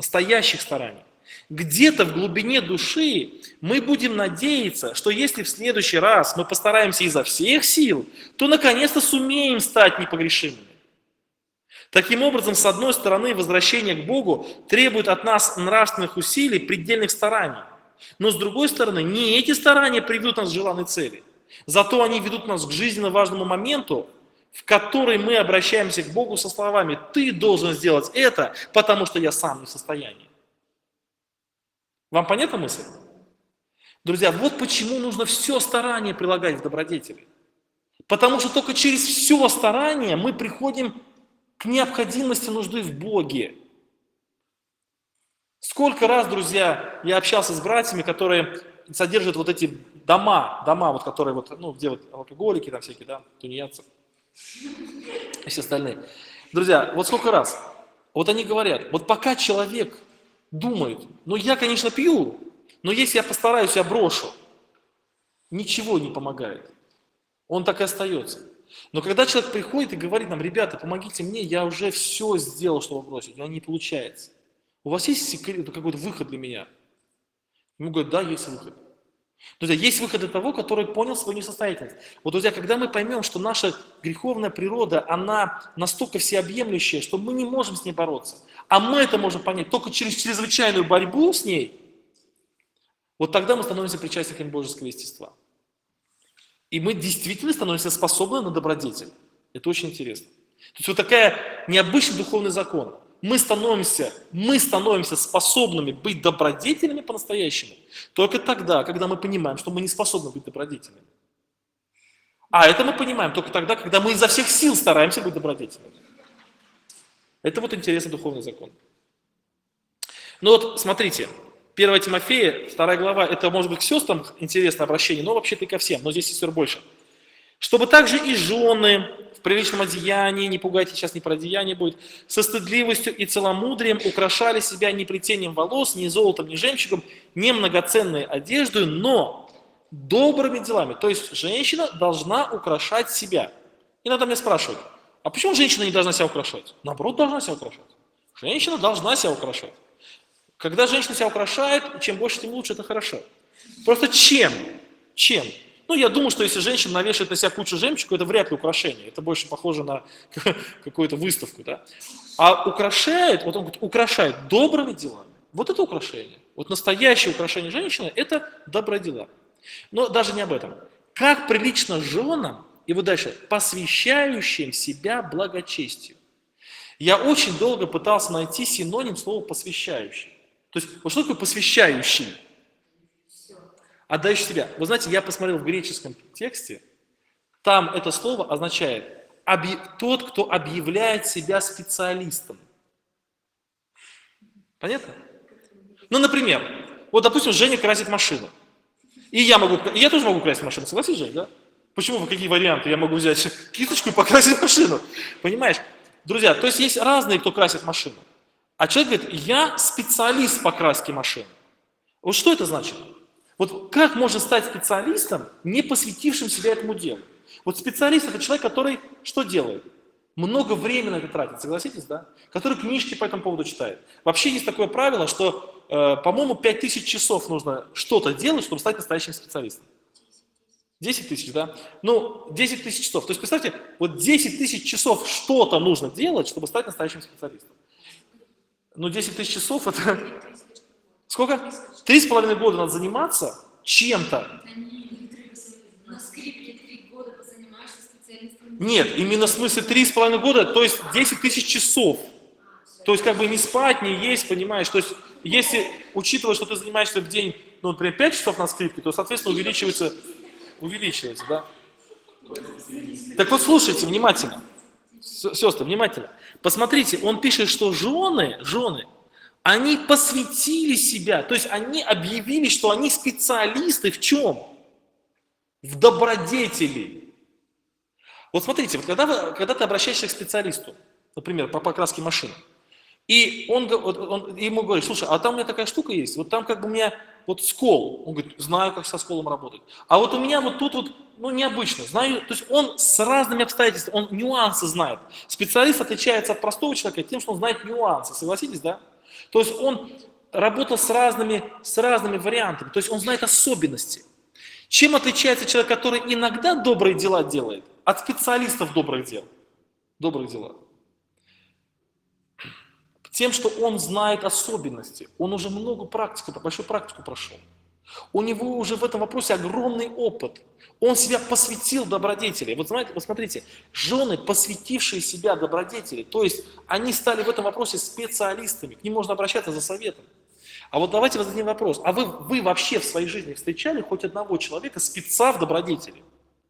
где-то в глубине души мы будем надеяться, что если в следующий раз мы постараемся изо всех сил, то наконец-то сумеем стать непогрешимыми. Таким образом, с одной стороны, возвращение к Богу требует от нас нравственных усилий, предельных стараний. Но с другой стороны, не эти старания приведут нас к желанной цели. Зато они ведут нас к жизненно важному моменту, в который мы обращаемся к Богу со словами: «Ты должен сделать это, потому что я сам не в состоянии». Вам понятна мысль? Друзья, вот почему нужно все старание прилагать в добродетели. Потому что только через все старание мы приходим к необходимости нужды в Боге. Сколько раз, друзья, я общался с братьями, которые содержат вот эти дома, вот, которые вот, ну, где вот алкоголики там всякие, да, тунеядцы и все остальные. Друзья, вот сколько раз, вот они говорят, вот пока человек думает, ну я, конечно, пью, но если я постараюсь, я брошу, ничего не помогает. Он так и остается. Но когда человек приходит и говорит нам: ребята, помогите мне, я уже все сделал, чтобы бросить, но не получается. У вас есть секрет, какой-то выход для меня? Ему говорят: да, есть выход. Друзья, есть выход для того, который понял свою несостоятельность. Вот, друзья, когда мы поймем, что наша греховная природа, она настолько всеобъемлющая, что мы не можем с ней бороться, а мы это можем понять только через чрезвычайную борьбу с ней, вот тогда мы становимся причастниками божеского естества. И мы действительно становимся способны на добродетель. Это очень интересно. То есть вот такая необычный духовный закон. Мы становимся способными быть добродетельными по-настоящему только тогда, когда мы понимаем, что мы не способны быть добродетельными. А это мы понимаем только тогда, когда мы изо всех сил стараемся быть добродетельными. Это вот интересный духовный закон. Ну вот, смотрите, 1 Тимофея, 2 глава, это может быть к сестрам интересное обращение, но вообще-то и ко всем, но здесь сестер больше. Чтобы также и жены в приличном одеянии, не пугайте, сейчас не про одеяние будет, со стыдливостью и целомудрием украшали себя не плетением волос, ни золотом, ни жемчугом, не многоценной одеждой, но добрыми делами. То есть женщина должна украшать себя. Иногда меня спрашивают: а почему женщина не должна себя украшать? Наоборот, должна себя украшать. Женщина должна себя украшать. Когда женщина себя украшает, чем больше, тем лучше, это хорошо. Просто чем? Ну, я думаю, что если женщина навешает на себя кучу жемчуга, это вряд ли украшение. Это больше похоже на какую-то выставку, да? А украшает, вот он говорит, украшает добрыми делами. Вот это украшение. Вот настоящее украшение женщины – это добрые дела. Но даже не об этом. Как прилично женам, и вот дальше, посвящающим себя благочестию. Я очень долго пытался найти синоним слова «посвящающий». То есть, вот что такое «посвящающий»? Отдающий себя. Вы знаете, я посмотрел в греческом тексте, там это слово означает тот, кто объявляет себя специалистом. Понятно? Ну, например, вот, допустим, Женя красит машину. И я тоже могу красить машину, согласись, Жень, да? Почему, какие варианты? Я могу взять кисточку и покрасить машину. Понимаешь? Друзья, то есть разные, кто красит машину. А человек говорит: я специалист по краске машин. Вот что это значит? Вот как можно стать специалистом, не посвятившим себя этому делу? Вот специалист – это человек, который что делает? Много времени на это тратит, согласитесь, да? Который книжки по этому поводу читает. Вообще есть такое правило, что, по-моему, 5000 часов нужно что-то делать, чтобы стать настоящим специалистом. 10 тысяч, да? Ну, 10 тысяч часов. То есть, представьте, вот 10 тысяч часов что-то нужно делать, чтобы стать настоящим специалистом. Ну, 10 тысяч часов – это… Сколько? 3,5 года надо заниматься чем-то. На скрипке 3 года позанимаешься специалистом. Нет, именно в смысле 3,5 года, то есть 10 тысяч часов. То есть как бы не спать, не есть, понимаешь? То есть если, учитывая, что ты занимаешься в день, ну, например, 5 часов на скрипке, то, соответственно, увеличивается, да? Так вот, слушайте внимательно, сестры, внимательно. Посмотрите, он пишет, что жены, они посвятили себя, то есть они объявили, что они специалисты в чем? В добродетели. Вот смотрите, вот когда ты обращаешься к специалисту, например, по покраске машины, и он ему говорит, слушай, а там у меня такая штука есть, вот там как бы у меня вот скол. Он говорит, знаю, как со сколом работать. А вот у меня вот тут вот, ну, необычно, знаю, то есть он с разными обстоятельствами, он нюансы знает. Специалист отличается от простого человека тем, что он знает нюансы, согласитесь, да? То есть он работал с разными вариантами, то есть он знает особенности. Чем отличается человек, который иногда добрые дела делает, от специалистов добрых дел? Добрых дел. Тем, что он знает особенности. Он уже большую практику прошел. У него уже в этом вопросе огромный опыт. Он себя посвятил добродетели. Вот знаете, вот смотрите, жены, посвятившие себя добродетели, то есть они стали в этом вопросе специалистами, к ним можно обращаться за советом. А вот давайте зададим вопрос, а вы вообще в своей жизни встречали хоть одного человека, спеца в добродетели?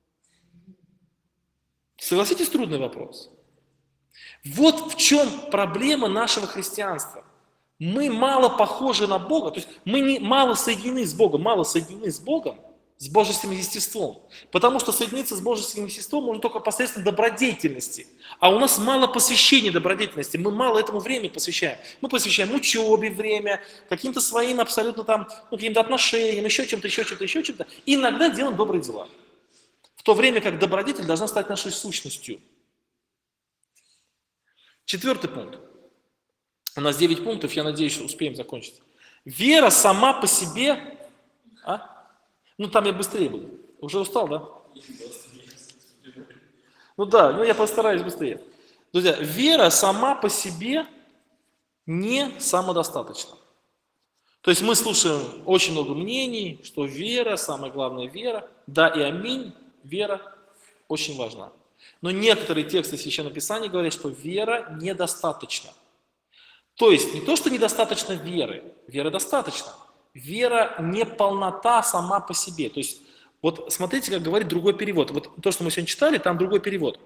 Согласитесь, трудный вопрос. Вот в чем проблема нашего христианства. Мы мало похожи на Бога, то есть мы мало соединены с Богом, с божественным естеством. Потому что соединиться с божественным естеством можно только посредством добродетельности. А у нас мало посвящения добродетельности, мы мало этому времени посвящаем. Мы посвящаем учебе время, каким-то своим абсолютно там, ну, каким-то отношениям, еще чем-то. И иногда делаем добрые дела. В то время как добродетель должна стать нашей сущностью. 4 пункт. У нас 9 пунктов, я надеюсь, что успеем закончить. Вера сама по себе... Ну, там я быстрее буду. Уже устал, да? Ну да, я постараюсь быстрее. Друзья, вера сама по себе не самодостаточна. То есть мы слушаем очень много мнений, что вера, самая главная вера. Да и аминь, вера очень важна. Но некоторые тексты Священного Писания говорят, что вера недостаточна. То есть не то, что недостаточно веры, вера достаточно. Вера не полнота сама по себе. То есть вот смотрите, как говорит другой перевод. Вот то, что мы сегодня читали, там другой перевод.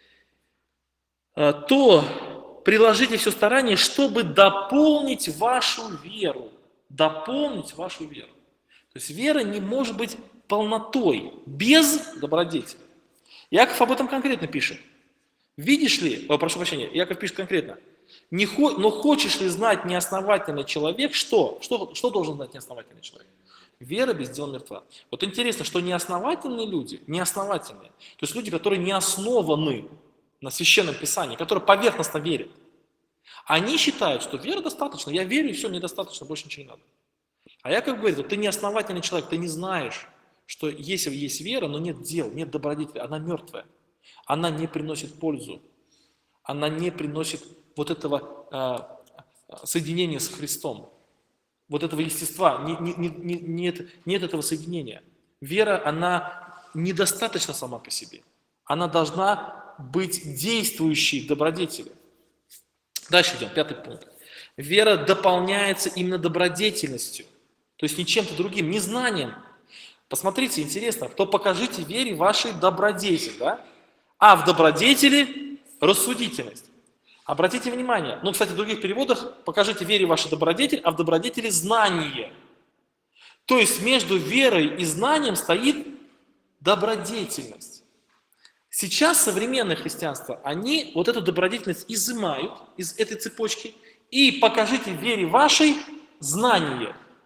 То приложите все старание, чтобы дополнить вашу веру. Дополнить вашу веру. То есть вера не может быть полнотой без добродетели. Яков об этом конкретно пишет. Видишь ли, прошу прощения, Яков пишет конкретно. Но хочешь ли знать неосновательный человек, что? Что должен знать неосновательный человек? Вера без дела мертва. Вот интересно, что неосновательные люди, то есть люди, которые не основаны на Священном Писании, которые поверхностно верят, они считают, что вера достаточно, я верю, и все, мне достаточно, больше ничего не надо. А Яков говорит, вот ты неосновательный человек, ты не знаешь, что если есть вера, но нет дел, нет добродетели, она мертвая, она не приносит пользу, она не приносит вот этого соединения с Христом, вот этого естества, нет этого соединения. Вера, она недостаточна сама по себе. Она должна быть действующей в добродетели. Дальше идем, 5 пункт. Вера дополняется именно добродетельностью, то есть не чем-то другим, не знанием. Посмотрите, интересно, то покажите вере вашей добродетель, да? А в добродетели рассудительность. Обратите внимание, кстати, в других переводах покажите вере вашей добродетель, а в добродетели знание. То есть между верой и знанием стоит добродетельность. Сейчас современное христианство, они вот эту добродетельность изымают из этой цепочки и покажите вере вашей знание.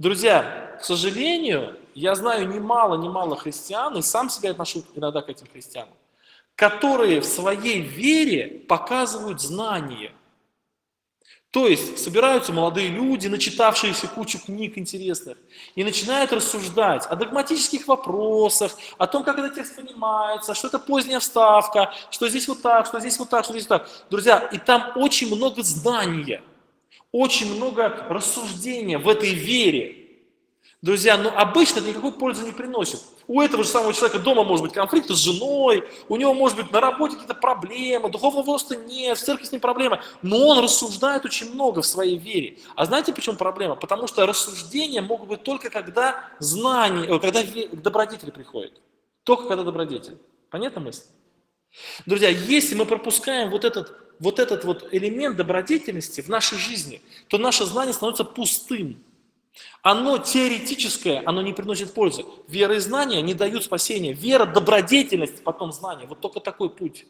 Друзья, к сожалению, я знаю немало христиан, и сам себя отношу иногда к этим христианам, которые в своей вере показывают знания. То есть собираются молодые люди, начитавшиеся кучу книг интересных, и начинают рассуждать о догматических вопросах, о том, как этот текст понимается, что это поздняя вставка, что здесь вот так, что здесь вот так, что здесь вот так. Друзья, и там очень много знания, очень много рассуждения в этой вере. Друзья, но обычно это никакой пользы не приносит. У этого же самого человека дома может быть конфликт с женой, у него может быть на работе какие-то проблемы, духовного роста нет, в церкви с ним проблемы, но он рассуждает очень много в своей вере. А знаете, почему проблема? Потому что рассуждения могут быть только когда знание, когда добродетель приходит. Только когда добродетель. Понятна мысль? Друзья, если мы пропускаем вот этот элемент добродетельности в нашей жизни, то наше знание становится пустым. Оно теоретическое, оно не приносит пользы. Вера и знания не дают спасения. Вера, добродетельность, потом знание. Вот только такой путь.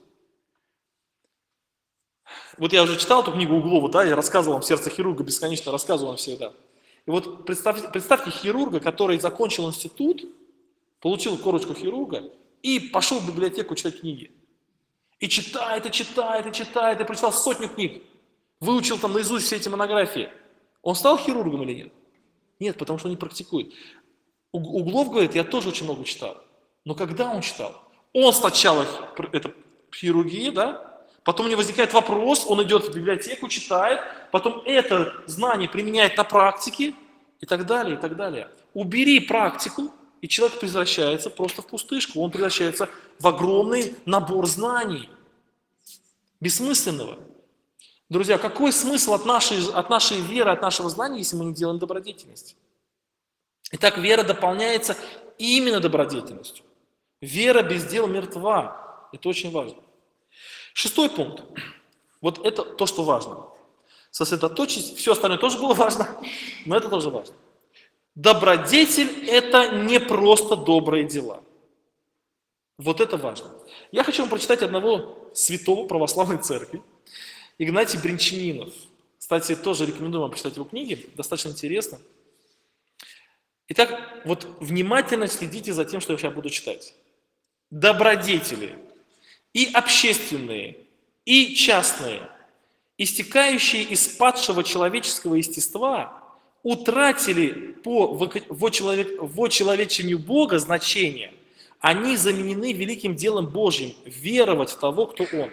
Вот я уже читал эту книгу Углова, да, я рассказывал вам «Сердце хирурга», бесконечно рассказывал вам все это. И вот представьте хирурга, который закончил институт, получил корочку хирурга и пошел в библиотеку читать книги. И читает, и прочитал сотню книг. Выучил там наизусть все эти монографии. Он стал хирургом или нет? Нет, потому что он не практикует. Углов говорит, я тоже очень много читал. Но когда он читал? Он сначала, это хирургия, да? Потом у него возникает вопрос, он идет в библиотеку, читает, потом это знание применяет на практике и так далее, и так далее. Убери практику, и человек превращается просто в пустышку, он превращается в огромный набор знаний, бессмысленного. Друзья, какой смысл от нашей веры, от нашего знания, если мы не делаем добродетельность? Итак, вера дополняется именно добродетельностью. Вера без дела мертва. Это очень важно. 6 пункт. Вот это то, что важно. Сосредоточить. Все остальное тоже было важно, но это тоже важно. Добродетель – это не просто добрые дела. Вот это важно. Я хочу вам прочитать одного святого православной церкви, Игнатий Бринчанинов. Кстати, тоже рекомендую вам почитать его книги, достаточно интересно. Итак, вот внимательно следите за тем, что я сейчас буду читать. Добродетели и общественные, и частные, истекающие из падшего человеческого естества, утратили по вочеловечению Бога значение. Они заменены великим делом Божьим – веровать в того, кто Он.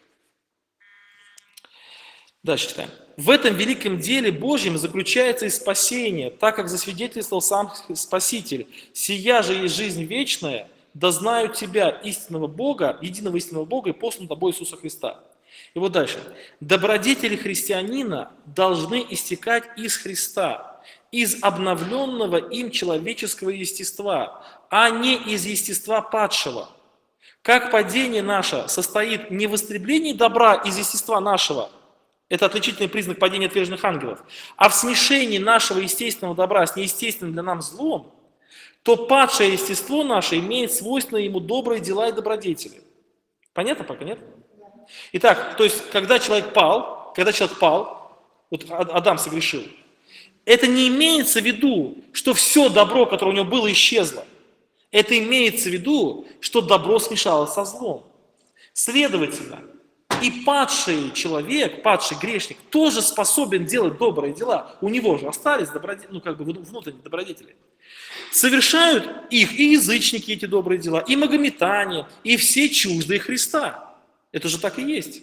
Дальше читаем. В этом великом деле Божьем заключается и спасение, так как засвидетельствовал сам Спаситель. Сия же есть жизнь вечная, да знают Тебя, истинного Бога, единого истинного Бога и посланного Тобой Иисуса Христа. И вот дальше. Добродетели христианина должны истекать из Христа, из обновленного им человеческого естества, а не из естества падшего. Как падение наше состоит не в истреблении добра из естества нашего, это отличительный признак падения отверженных ангелов, а в смешении нашего естественного добра с неестественным для нас злом, то падшее естество наше имеет свойственные ему добрые дела и добродетели. Понятно пока, нет? Итак, то есть, когда человек пал, вот Адам согрешил, это не имеется в виду, что все добро, которое у него было, исчезло. Это имеется в виду, что добро смешалось со злом. Следовательно, и падший человек, падший грешник, тоже способен делать добрые дела. У него же остались внутренние добродетели. Совершают их и язычники эти добрые дела, и магометане, и все чуждые Христа. Это же так и есть.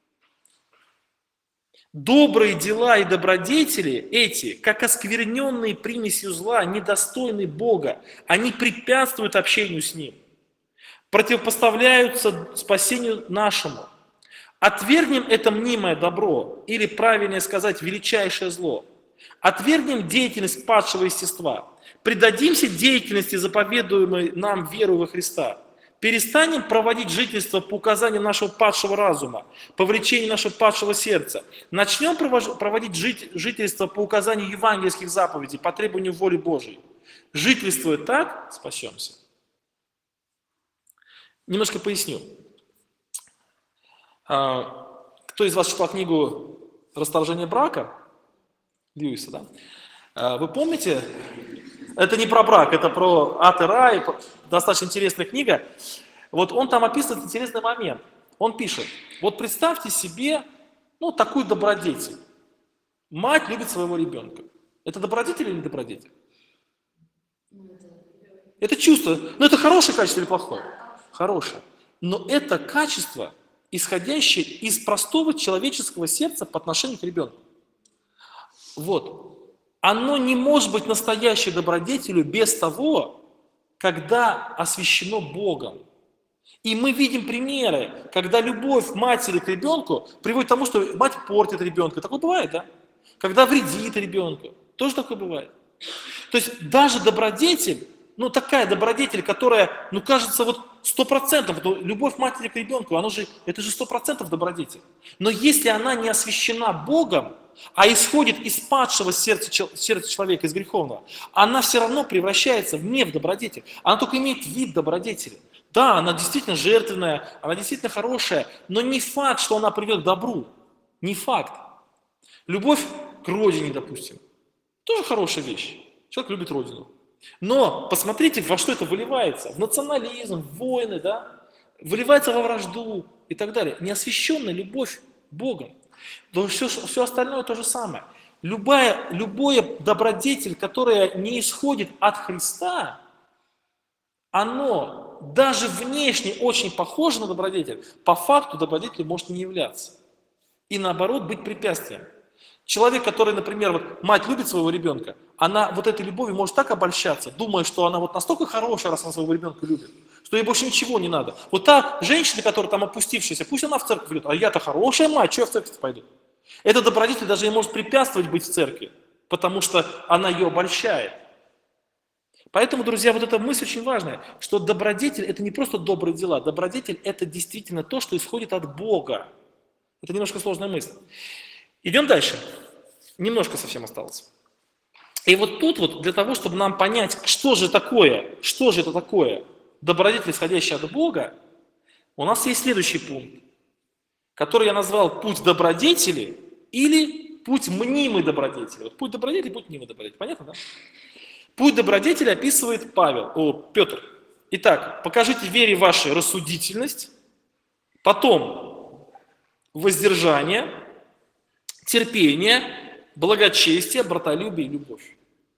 Добрые дела и добродетели эти, как оскверненные примесью зла, недостойны Бога. Они препятствуют общению с Ним, противопоставляются спасению нашему. Отвергнем это мнимое добро, или, правильнее сказать, величайшее зло. Отвергнем деятельность падшего естества. Предадимся деятельности, заповедуемой нам верою во Христа. Перестанем проводить жительство по указанию нашего падшего разума, по влечению нашего падшего сердца. Начнем проводить жительство по указанию евангельских заповедей, по требованию воли Божией. Жительствуя так, спасемся. Немножко поясню. Кто из вас читал книгу «Расторжение брака» Льюиса, да? Вы помните, это не про брак, это про ад и рай, достаточно интересная книга. Вот он там описывает интересный момент. Он пишет, вот представьте себе, ну, такую добродетель. Мать любит своего ребенка. Это добродетель или не добродетель? Ну, Это чувство, ну это хорошее качество или плохое? Хорошее. Но это качество, исходящее из простого человеческого сердца по отношению к ребенку. Вот. Оно не может быть настоящей добродетелью без того, когда освящено Богом. И мы видим примеры, когда любовь матери к ребенку приводит к тому, что мать портит ребенка. Такое бывает, да? Когда вредит ребенку. Тоже такое бывает. То есть даже добродетель, ну такая добродетель, которая, ну кажется, вот 100%, вот любовь матери к ребенку, это же 100% добродетель. Но если она не освящена Богом, а исходит из падшего сердца человека, из греховного, она все равно превращается в добродетель. Она только имеет вид добродетели. Да, она действительно жертвенная, она действительно хорошая, но не факт, что она приведет к добру. Не факт. Любовь к родине, допустим, тоже хорошая вещь. Человек любит родину. Но посмотрите, во что это выливается. В национализм, в войны, да? Выливается во вражду и так далее. Неосвященная любовь Богом. Но все остальное то же самое. Любое добродетель, которое не исходит от Христа, оно даже внешне очень похоже на добродетель, по факту добродетель может не являться. И наоборот быть препятствием. Человек, который, например, вот мать любит своего ребенка, она вот этой любовью может так обольщаться, думая, что она вот настолько хорошая, раз она своего ребенка любит, что ей больше ничего не надо. Вот та женщина, которая там опустившаяся, пусть она в церковь идет, а я-то хорошая мать, что я в церковь пойду? Эта добродетель даже ей может препятствовать быть в церкви, потому что она ее обольщает. Поэтому, друзья, вот эта мысль очень важная, что добродетель – это не просто добрые дела, добродетель – это действительно то, что исходит от Бога. Это немножко сложная мысль. Идем дальше. Немножко совсем осталось. И вот тут вот для того, чтобы нам понять, что же это такое добродетель, исходящая от Бога, у нас есть следующий пункт, который я назвал путь добродетели или путь мнимой добродетели. Вот путь добродетели, путь мнимой добродетели. Понятно, да? Путь добродетели описывает Петр. Итак, покажите вере вашей рассудительность, потом воздержание, терпение, благочестие, братолюбие и любовь.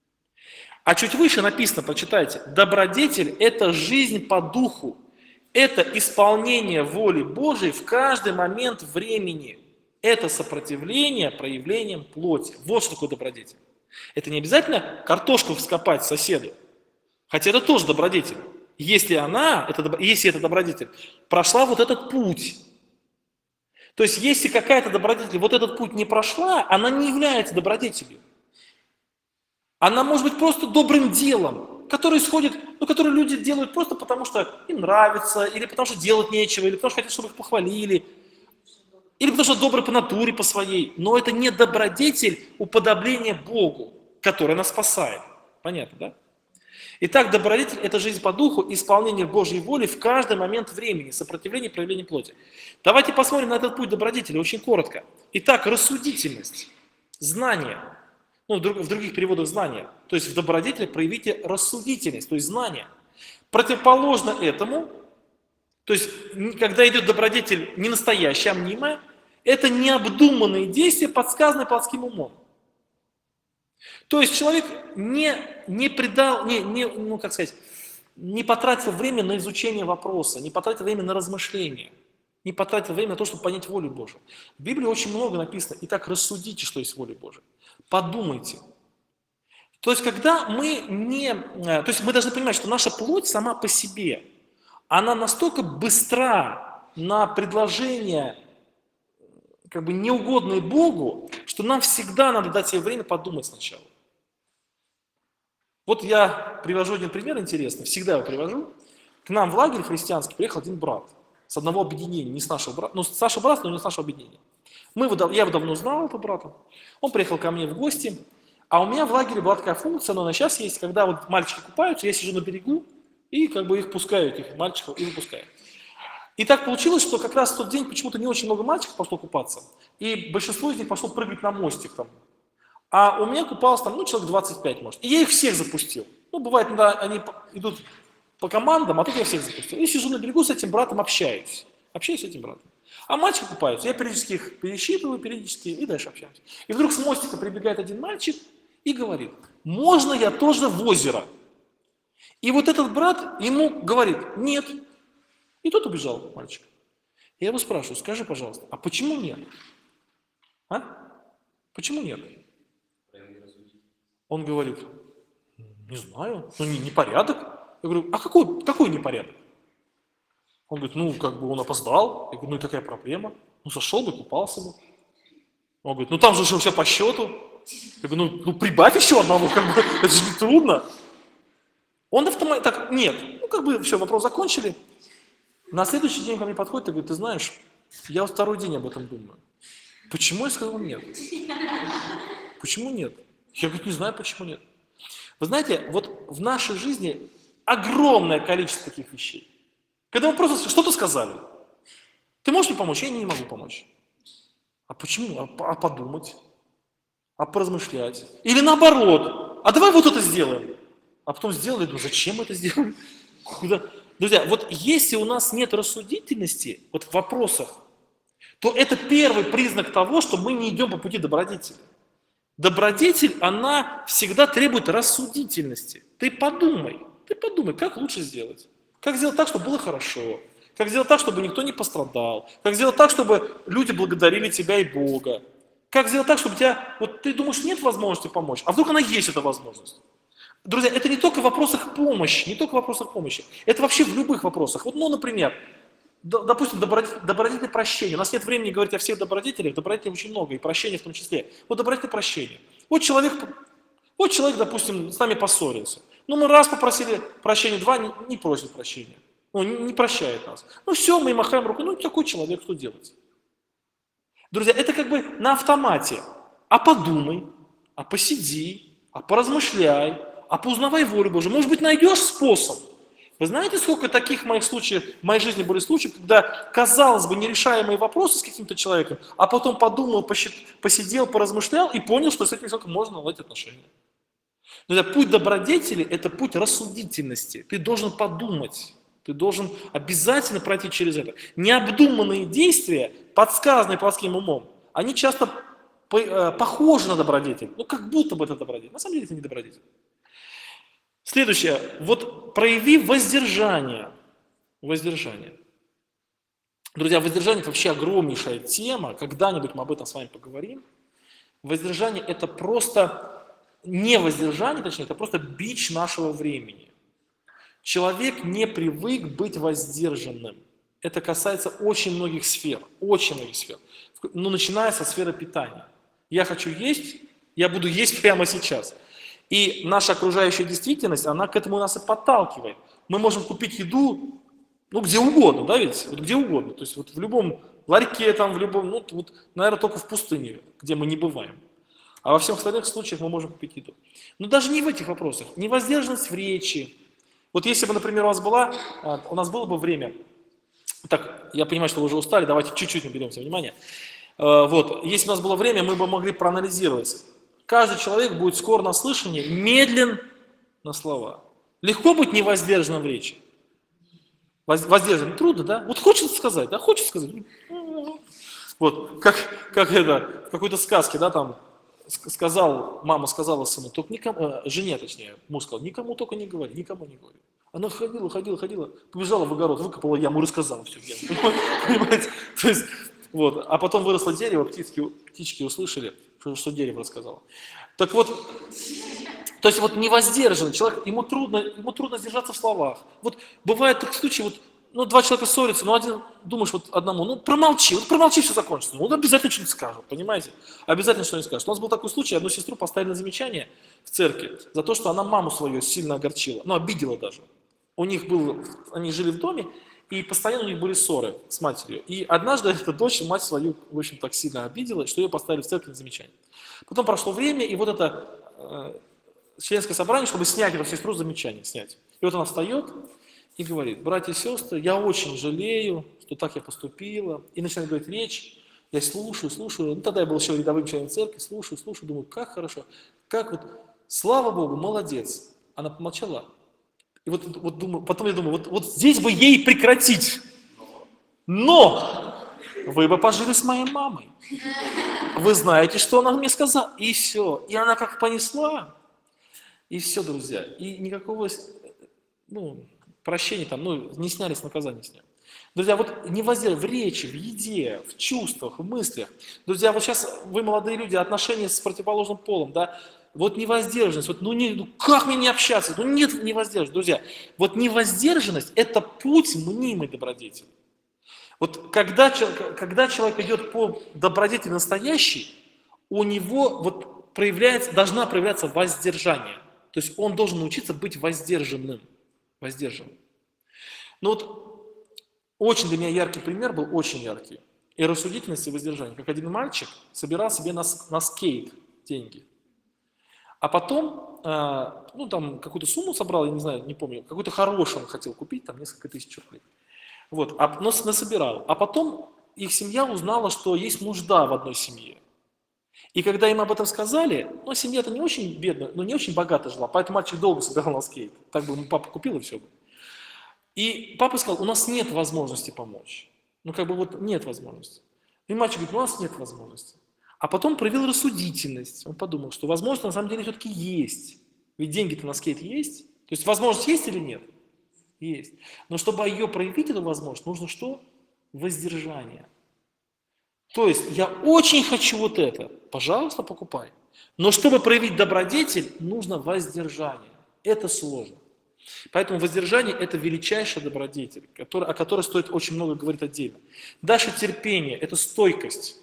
А чуть выше написано, прочитайте, добродетель – это жизнь по духу, это исполнение воли Божией в каждый момент времени, это сопротивление проявлением плоти. Вот что такое добродетель. Это не обязательно картошку вскопать соседу, хотя это тоже добродетель. Если эта добродетель прошла вот этот путь. То есть, если какая-то добродетель вот этот путь не прошла, она не является добродетелью. Она может быть просто добрым делом, который который люди делают просто потому, что им нравится, или потому, что делать нечего, или потому, что хотят, чтобы их похвалили, или потому, что добрый по натуре, по своей. Но это не добродетель уподобления Богу, который нас спасает. Понятно, да? Итак, добродетель – это жизнь по духу, исполнение Божьей воли в каждый момент времени, сопротивление и проявление плоти. Давайте посмотрим на этот путь добродетели очень коротко. Итак, рассудительность, знание, в других переводах знание. То есть в добродетели проявите рассудительность, то есть знание. Противоположно этому, то есть когда идет добродетель не настоящая, а мнимая, это необдуманные действия, подсказанные плотским умом. То есть человек не потратил время на изучение вопроса, не потратил время на размышления, не потратил время на то, чтобы понять волю Божию. В Библии очень много написано. Итак, рассудите, что есть воля Божия. Подумайте. То есть, мы должны понимать, что наша плоть сама по себе, она настолько быстра на предложения, неугодные Богу, что нам всегда надо дать себе время подумать сначала. Вот я привожу один пример интересный, всегда его привожу. К нам в лагерь христианский приехал один брат с одного объединения, не с нашего брата, с нашего брата, но не с нашего объединения. Я его давно знал, этого брата. Он приехал ко мне в гости, а у меня в лагере была такая функция, но она сейчас есть, когда вот мальчики купаются, я сижу на берегу и их пускаю, этих мальчиков, и выпускаю. И так получилось, что как раз в тот день почему-то не очень много мальчиков пошло купаться, и большинство из них пошло прыгать на мостик там. А у меня купалось там, ну, человек 25, может. И я их всех запустил. Ну, бывает, иногда они идут по командам, а тут я всех запустил. И сижу на берегу с этим братом, общаюсь. Общаюсь с этим братом. А мальчики купаются. Я периодически их пересчитываю, периодически, и дальше общаемся. И вдруг с мостика прибегает один мальчик и говорит: можно я тоже в озеро? И вот этот брат ему говорит: нет. И тот убежал, мальчик. Я его спрашиваю: скажи, пожалуйста, а почему нет? А? Почему нет? Он говорит: не знаю, ну непорядок. Я говорю: а какой непорядок? Он говорит: ну как бы он опоздал. Я говорю: ну и какая проблема? Ну зашел бы, купался бы. Он говорит: ну там же все по счету. Я говорю: ну прибавь еще одного, как бы, это же не трудно. Он автоматически, так, нет, ну как бы все, вопрос закончили. На следующий день ко мне подходит и говорит: ты знаешь, я вот второй день об этом думаю. Почему я сказал нет? Почему нет? Я, говорит, не знаю, почему нет. Вы знаете, вот в нашей жизни огромное количество таких вещей. Когда мы просто что-то сказали. Ты можешь мне помочь? Я не могу помочь. А почему? А подумать? А поразмышлять? Или наоборот? А давай вот это сделаем. А потом сделали, ну зачем мы это сделаем? Куда? Друзья, вот если у нас нет рассудительности вот в вопросах, то это первый признак того, что мы не идем по пути добродетели. Добродетель, она всегда требует рассудительности. Ты подумай, как лучше сделать. Как сделать так, чтобы было хорошо. Как сделать так, чтобы никто не пострадал. Как сделать так, чтобы люди благодарили тебя и Бога. Как сделать так, чтобы тебя, вот ты думаешь, нет возможности помочь, а вдруг она есть, эта возможность. Друзья, это не только в вопросах помощи, это вообще в любых вопросах. Вот, ну, например, допустим, добродетель прощения. У нас нет времени говорить о всех добродетелях, добродетелей очень много, и прощения в том числе. Вот добродетель прощения. Вот человек, допустим, с нами поссорился. Ну, мы раз попросили прощения, два не просит прощения. Ну, не прощает нас. Ну, все, мы махаем рукой, ну, такой человек, что делать? Друзья, это как бы на автомате. А подумай, а посиди, а поразмышляй, а поузнавай волю Божию. Может быть, найдешь способ. Вы знаете, сколько таких моих случаев, в моей жизни были случаи, когда, казалось бы, нерешаемые вопросы с каким-то человеком, а потом подумал, посидел, поразмышлял и понял, что с этим человеком можно наладить отношения. Друзья, путь добродетели – это путь рассудительности. Ты должен подумать, ты должен обязательно пройти через это. Необдуманные действия, подсказанные плотским умом, они часто похожи на добродетель. Ну, как будто бы это добродетель. На самом деле это не добродетель. Следующее. Вот прояви воздержание. Воздержание. Друзья, воздержание – это вообще огромнейшая тема. Когда-нибудь мы об этом с вами поговорим. Воздержание – это просто не воздержание, точнее, это просто бич нашего времени. Человек не привык быть воздержанным. Это касается очень многих сфер, Ну, начиная со сферы питания. Я хочу есть, я буду есть прямо сейчас. И наша окружающая действительность, она к этому нас и подталкивает. Мы можем купить еду, ну, где угодно, да, ведь? Вот где угодно. То есть вот в любом ларьке, там, в любом, ну, вот, наверное, только в пустыне, где мы не бываем. А во всех остальных случаях мы можем купить еду. Но даже не в этих вопросах. Невоздержанность в речи. Вот если бы, например, у нас было бы время, так, я понимаю, что вы уже устали, давайте чуть-чуть наберемся внимания. Вот, если бы у нас было время, мы бы могли проанализировать. Каждый человек будет скор на слышание, медлен на слова. Легко быть невоздержанным в речи. Воздержанным трудно, да? Вот хочется сказать, да? Хочется сказать. Вот, как это, в какой-то сказке, да, там, мама сказала сыну, только никому, жене, точнее, муж сказал, никому только не говори, никому не говори. Она ходила, побежала в огород, выкопала яму и рассказала все. Понимаете? То есть, вот, а потом выросло дерево, птички услышали, что дерево рассказало. Так вот, то есть вот невоздержанный человек, ему трудно сдержаться в словах. Вот бывает такой случай, вот, ну, два человека ссорятся, но один, думаешь, вот одному, ну, промолчи, все закончится. Ну, он обязательно что-нибудь скажет, понимаете? Обязательно что-нибудь скажет. У нас был такой случай, одну сестру поставили на замечание в церкви за то, что она маму свою сильно огорчила, ну, обидела даже. Они жили в доме, и постоянно у них были ссоры с матерью. И однажды эта дочь мать свою, в общем, так сильно обидела, что ее поставили в церкви на замечание. Потом прошло время, и вот это членское собрание, чтобы снять эту сестру замечание, снять. И вот она встает и говорит: братья и сестры, я очень жалею, что так я поступила. И начинает говорить речь. Я слушаю, ну тогда я был еще рядовым членом церкви, слушаю, думаю, как хорошо, как вот, слава Богу, молодец. Она помолчала. И вот думаю, потом я думаю, вот здесь бы ей прекратить. Но вы бы пожили с моей мамой. Вы знаете, что она мне сказала. И все. И она как понесла. И все, друзья. И никакого прощения там, не сняли с наказания с нее. Друзья, вот не в речи, в еде, в чувствах, в мыслях. Друзья, вот сейчас вы, молодые люди, отношения с противоположным полом, да, вот невоздержанность, вот, как мне не общаться? Нет невоздержанности, друзья. Вот невоздержанность – это путь мнимой добродетели. Вот когда человек идет по добродетели настоящей, у него вот должна проявляться воздержание. То есть он должен научиться быть воздержанным. Ну вот очень для меня яркий пример был, очень яркий. И рассудительность, и воздержание. Как один мальчик собирал себе на скейт деньги. А потом, там какую-то сумму собрал, я не знаю, не помню, какой-то хороший он хотел купить, там несколько тысяч рублей. Вот, но насобирал. А потом их семья узнала, что есть нужда в одной семье. И когда им об этом сказали, семья-то не очень бедная, не очень богато жила, поэтому мальчик долго собирал на скейт. Так бы ему папа купил и все бы. И папа сказал, у нас нет возможности помочь. Нет возможности. И мальчик говорит, у нас нет возможности. А потом проявил рассудительность. Он подумал, что возможность на самом деле все-таки есть. Ведь деньги-то на скейт есть. То есть возможность есть или нет? Есть. Но чтобы ее проявить, эту возможность, нужно что? Воздержание. То есть я очень хочу вот это, пожалуйста, покупай. Но чтобы проявить добродетель, нужно воздержание. Это сложно. Поэтому воздержание – это величайшая добродетель, о которой стоит очень много говорить отдельно. Дальше терпение – это стойкость.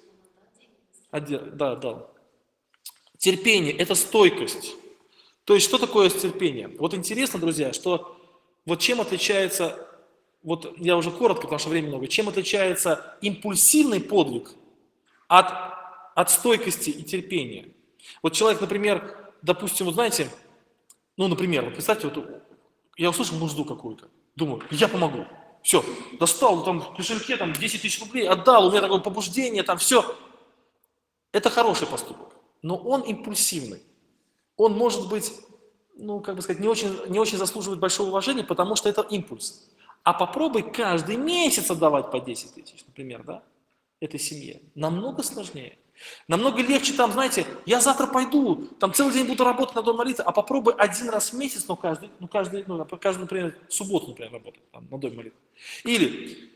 Да. Терпение – это стойкость. То есть что такое терпение? Вот интересно, друзья, что вот чем отличается, вот я уже коротко, потому что времени много, чем отличается импульсивный подвиг от стойкости и терпения? Вот человек, например, допустим, вот знаете, например, представьте, я услышал нужду какую-то, думаю, я помогу. Все, достал, там в кошельке 10 тысяч рублей, отдал, у меня такое побуждение, все. Это хороший поступок, но он импульсивный. Он может быть, не очень заслуживает большого уважения, потому что это импульс. А попробуй каждый месяц отдавать по 10 тысяч, например, да, этой семье. Намного сложнее. Намного легче знаете, я завтра пойду, целый день буду работать на дом молитвы, а попробуй один раз в месяц, каждую, например, субботу, например, работать на доме молитвы. Или,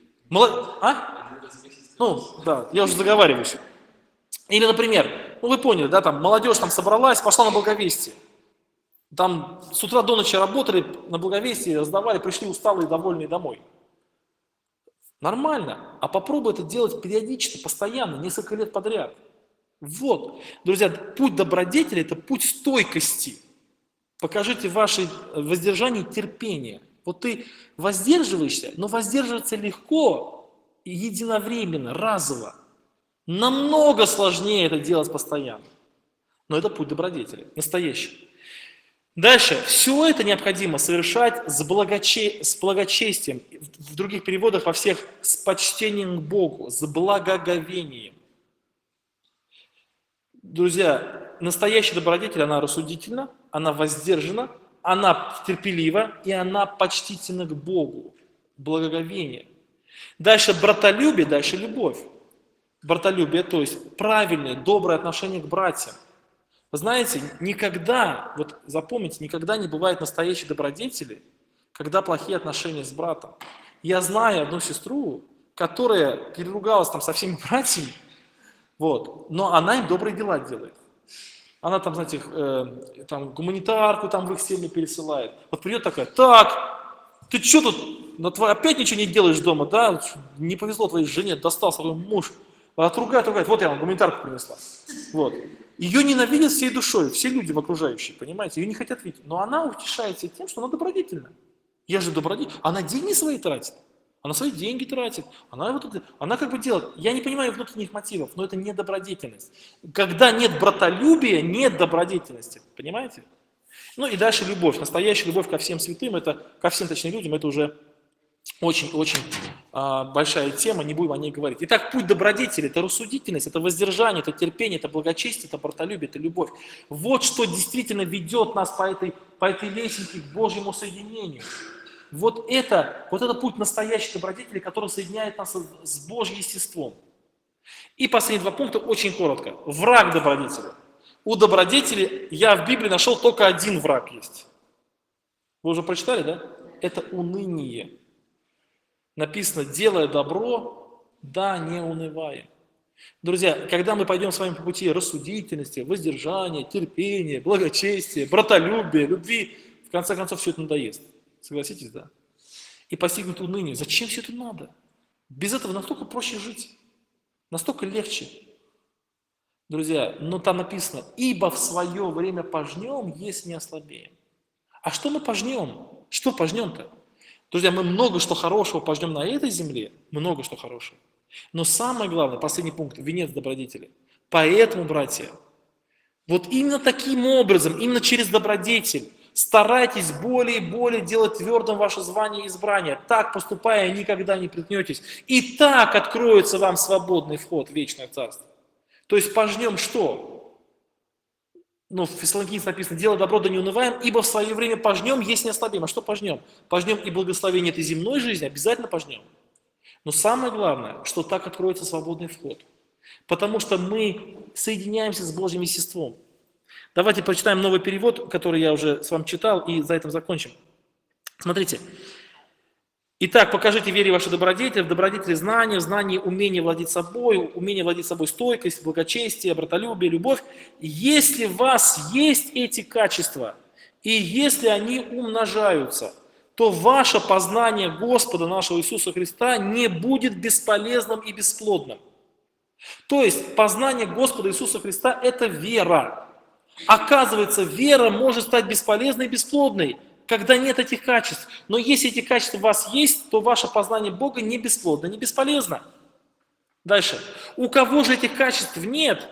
я уже заговариваюсь. Или, например, вы поняли, да, молодежь собралась, пошла на благовестие. С утра до ночи работали на благовестии, раздавали, пришли усталые, довольные домой. Нормально. А попробуй это делать периодически, постоянно, несколько лет подряд. Вот. Друзья, путь добродетели – это путь стойкости. Покажите ваше воздержание и терпение. Вот ты воздерживаешься, но воздерживаться легко и единовременно, разово. Намного сложнее это делать постоянно. Но это путь добродетели, настоящий. Дальше. Все это необходимо совершать с благочестием. В других переводах во всех с почтением к Богу, с благоговением. Друзья, настоящая добродетель, она рассудительна, она воздержана, она терпелива и она почтительна к Богу. Благоговение. Дальше братолюбие, дальше любовь. Братолюбие, то есть правильное, доброе отношение к братьям. Вы знаете, никогда, вот запомните, никогда не бывает настоящей добродетели, когда плохие отношения с братом. Я знаю одну сестру, которая переругалась со всеми братьями, но она им добрые дела делает. Она знаете, гуманитарку в их семьи пересылает. Вот придет такая, ты что тут, опять ничего не делаешь дома, да? Не повезло твоей жене, достался твой муж. Отругает, вот я вам гуманитарку принесла. Ее ненавидят всей душой, все люди в окружающие, понимаете? Ее не хотят видеть. Но она утешается тем, что она добродетельна. Я же добродетельна. Она деньги свои тратит. Она свои деньги тратит. Она делает. Я не понимаю внутренних мотивов, но это не добродетельность. Когда нет братолюбия, нет добродетельности. Понимаете? И дальше любовь. Настоящая любовь ко всем святым, ко всем, людям, это уже Очень-очень большая тема, не будем о ней говорить. Итак, путь добродетели – это рассудительность, это воздержание, это терпение, это благочестие, это братолюбие, это любовь. Вот что действительно ведет нас по этой лесенке к Божьему соединению. Вот это путь настоящей добродетели, который соединяет нас с Божьим естеством. И последние два пункта очень коротко. Враг добродетели. У добродетели я в Библии нашел только один враг есть. Вы уже прочитали, да? Это уныние. Написано, делая добро, да не унывая. Друзья, когда мы пойдем с вами по пути рассудительности, воздержания, терпения, благочестия, братолюбия, любви, в конце концов все это надоест. Согласитесь, да? И постигнут уныние. Зачем все это надо? Без этого настолько проще жить, настолько легче. Друзья, но там написано, ибо в свое время пожнем, если не ослабеем. А что мы пожнем? Что пожнем-то? Друзья, мы много что хорошего пожнем на этой земле, много что хорошего. Но самое главное, последний пункт, венец добродетели. Поэтому, братья, вот именно таким образом, именно через добродетель, старайтесь более и более делать твердым ваше звание и избрание. Так поступая, никогда не приткнетесь. И так откроется вам свободный вход в вечное царство. То есть пожнем что? В Фессалоникийцам написано, дело добро да не унываем, ибо в свое время пожнем, если не ослабеем. А что пожнем? Пожнем и благословение этой земной жизни, обязательно пожнем. Но самое главное, что так откроется свободный вход. Потому что мы соединяемся с Божьим естеством. Давайте прочитаем новый перевод, который я уже с вами читал, и за этим закончим. Смотрите. Итак, покажите вере ваши добродетели, в добродетели знания, в знании умение владеть собой стойкость, благочестие, братолюбие, любовь. Если в вас есть эти качества, и если они умножаются, то ваше познание Господа нашего Иисуса Христа не будет бесполезным и бесплодным. То есть познание Господа Иисуса Христа – это вера. Оказывается, вера может стать бесполезной и бесплодной, когда нет этих качеств. Но если эти качества у вас есть, то ваше познание Бога не бесплодно, не бесполезно. Дальше. У кого же этих качеств нет,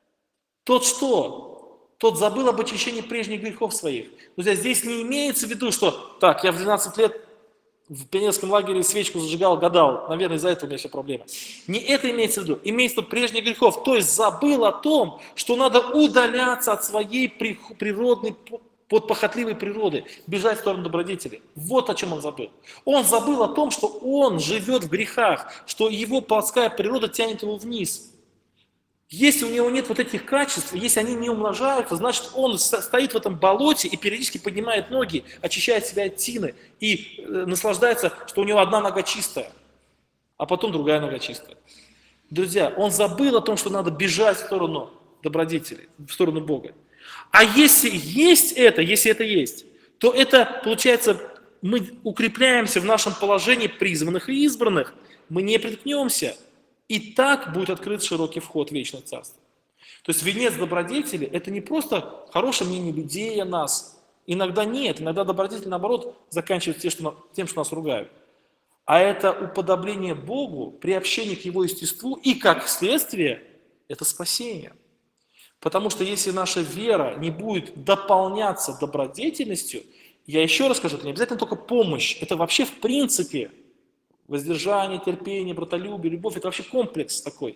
тот что? Тот забыл об очищении прежних грехов своих. Друзья, здесь не имеется в виду, что так, я в 12 лет в пионерском лагере свечку зажигал, гадал. Наверное, из-за этого у меня все проблемы. Не это имеется в виду. Имеется в виду прежних грехов. То есть забыл о том, что надо удаляться от своей природной похотливой природы, бежать в сторону добродетели. Вот о чем он забыл. Он забыл о том, что он живет в грехах, что его плотская природа тянет его вниз. Если у него нет вот этих качеств, если они не умножаются, значит он стоит в этом болоте и периодически поднимает ноги, очищает себя от тины и наслаждается, что у него одна нога чистая, а потом другая нога чистая. Друзья, он забыл о том, что надо бежать в сторону добродетели, в сторону Бога. А если это есть, то это, получается, мы укрепляемся в нашем положении призванных и избранных, мы не приткнемся, и так будет открыт широкий вход в вечное царство. То есть венец добродетели – это не просто хорошее мнение людей о нас. Иногда нет, иногда добродетель, наоборот, заканчивается тем, что нас ругают. А это уподобление Богу, приобщение к Его естеству, и как следствие – это спасение. Потому что если наша вера не будет дополняться добродетельностью, я еще раз скажу, это не обязательно только помощь, это вообще в принципе воздержание, терпение, братолюбие, любовь, это вообще комплекс такой,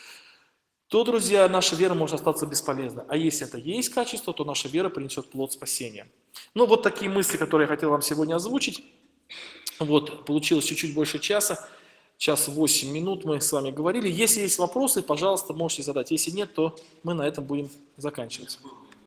то, друзья, наша вера может остаться бесполезной. А если это есть качество, то наша вера принесет плод спасения. Ну, вот такие мысли, которые я хотел вам сегодня озвучить. Вот, получилось чуть-чуть больше часа. Час 8 минут мы с вами говорили. Если есть вопросы, пожалуйста, можете задать. Если нет, то мы на этом будем заканчивать.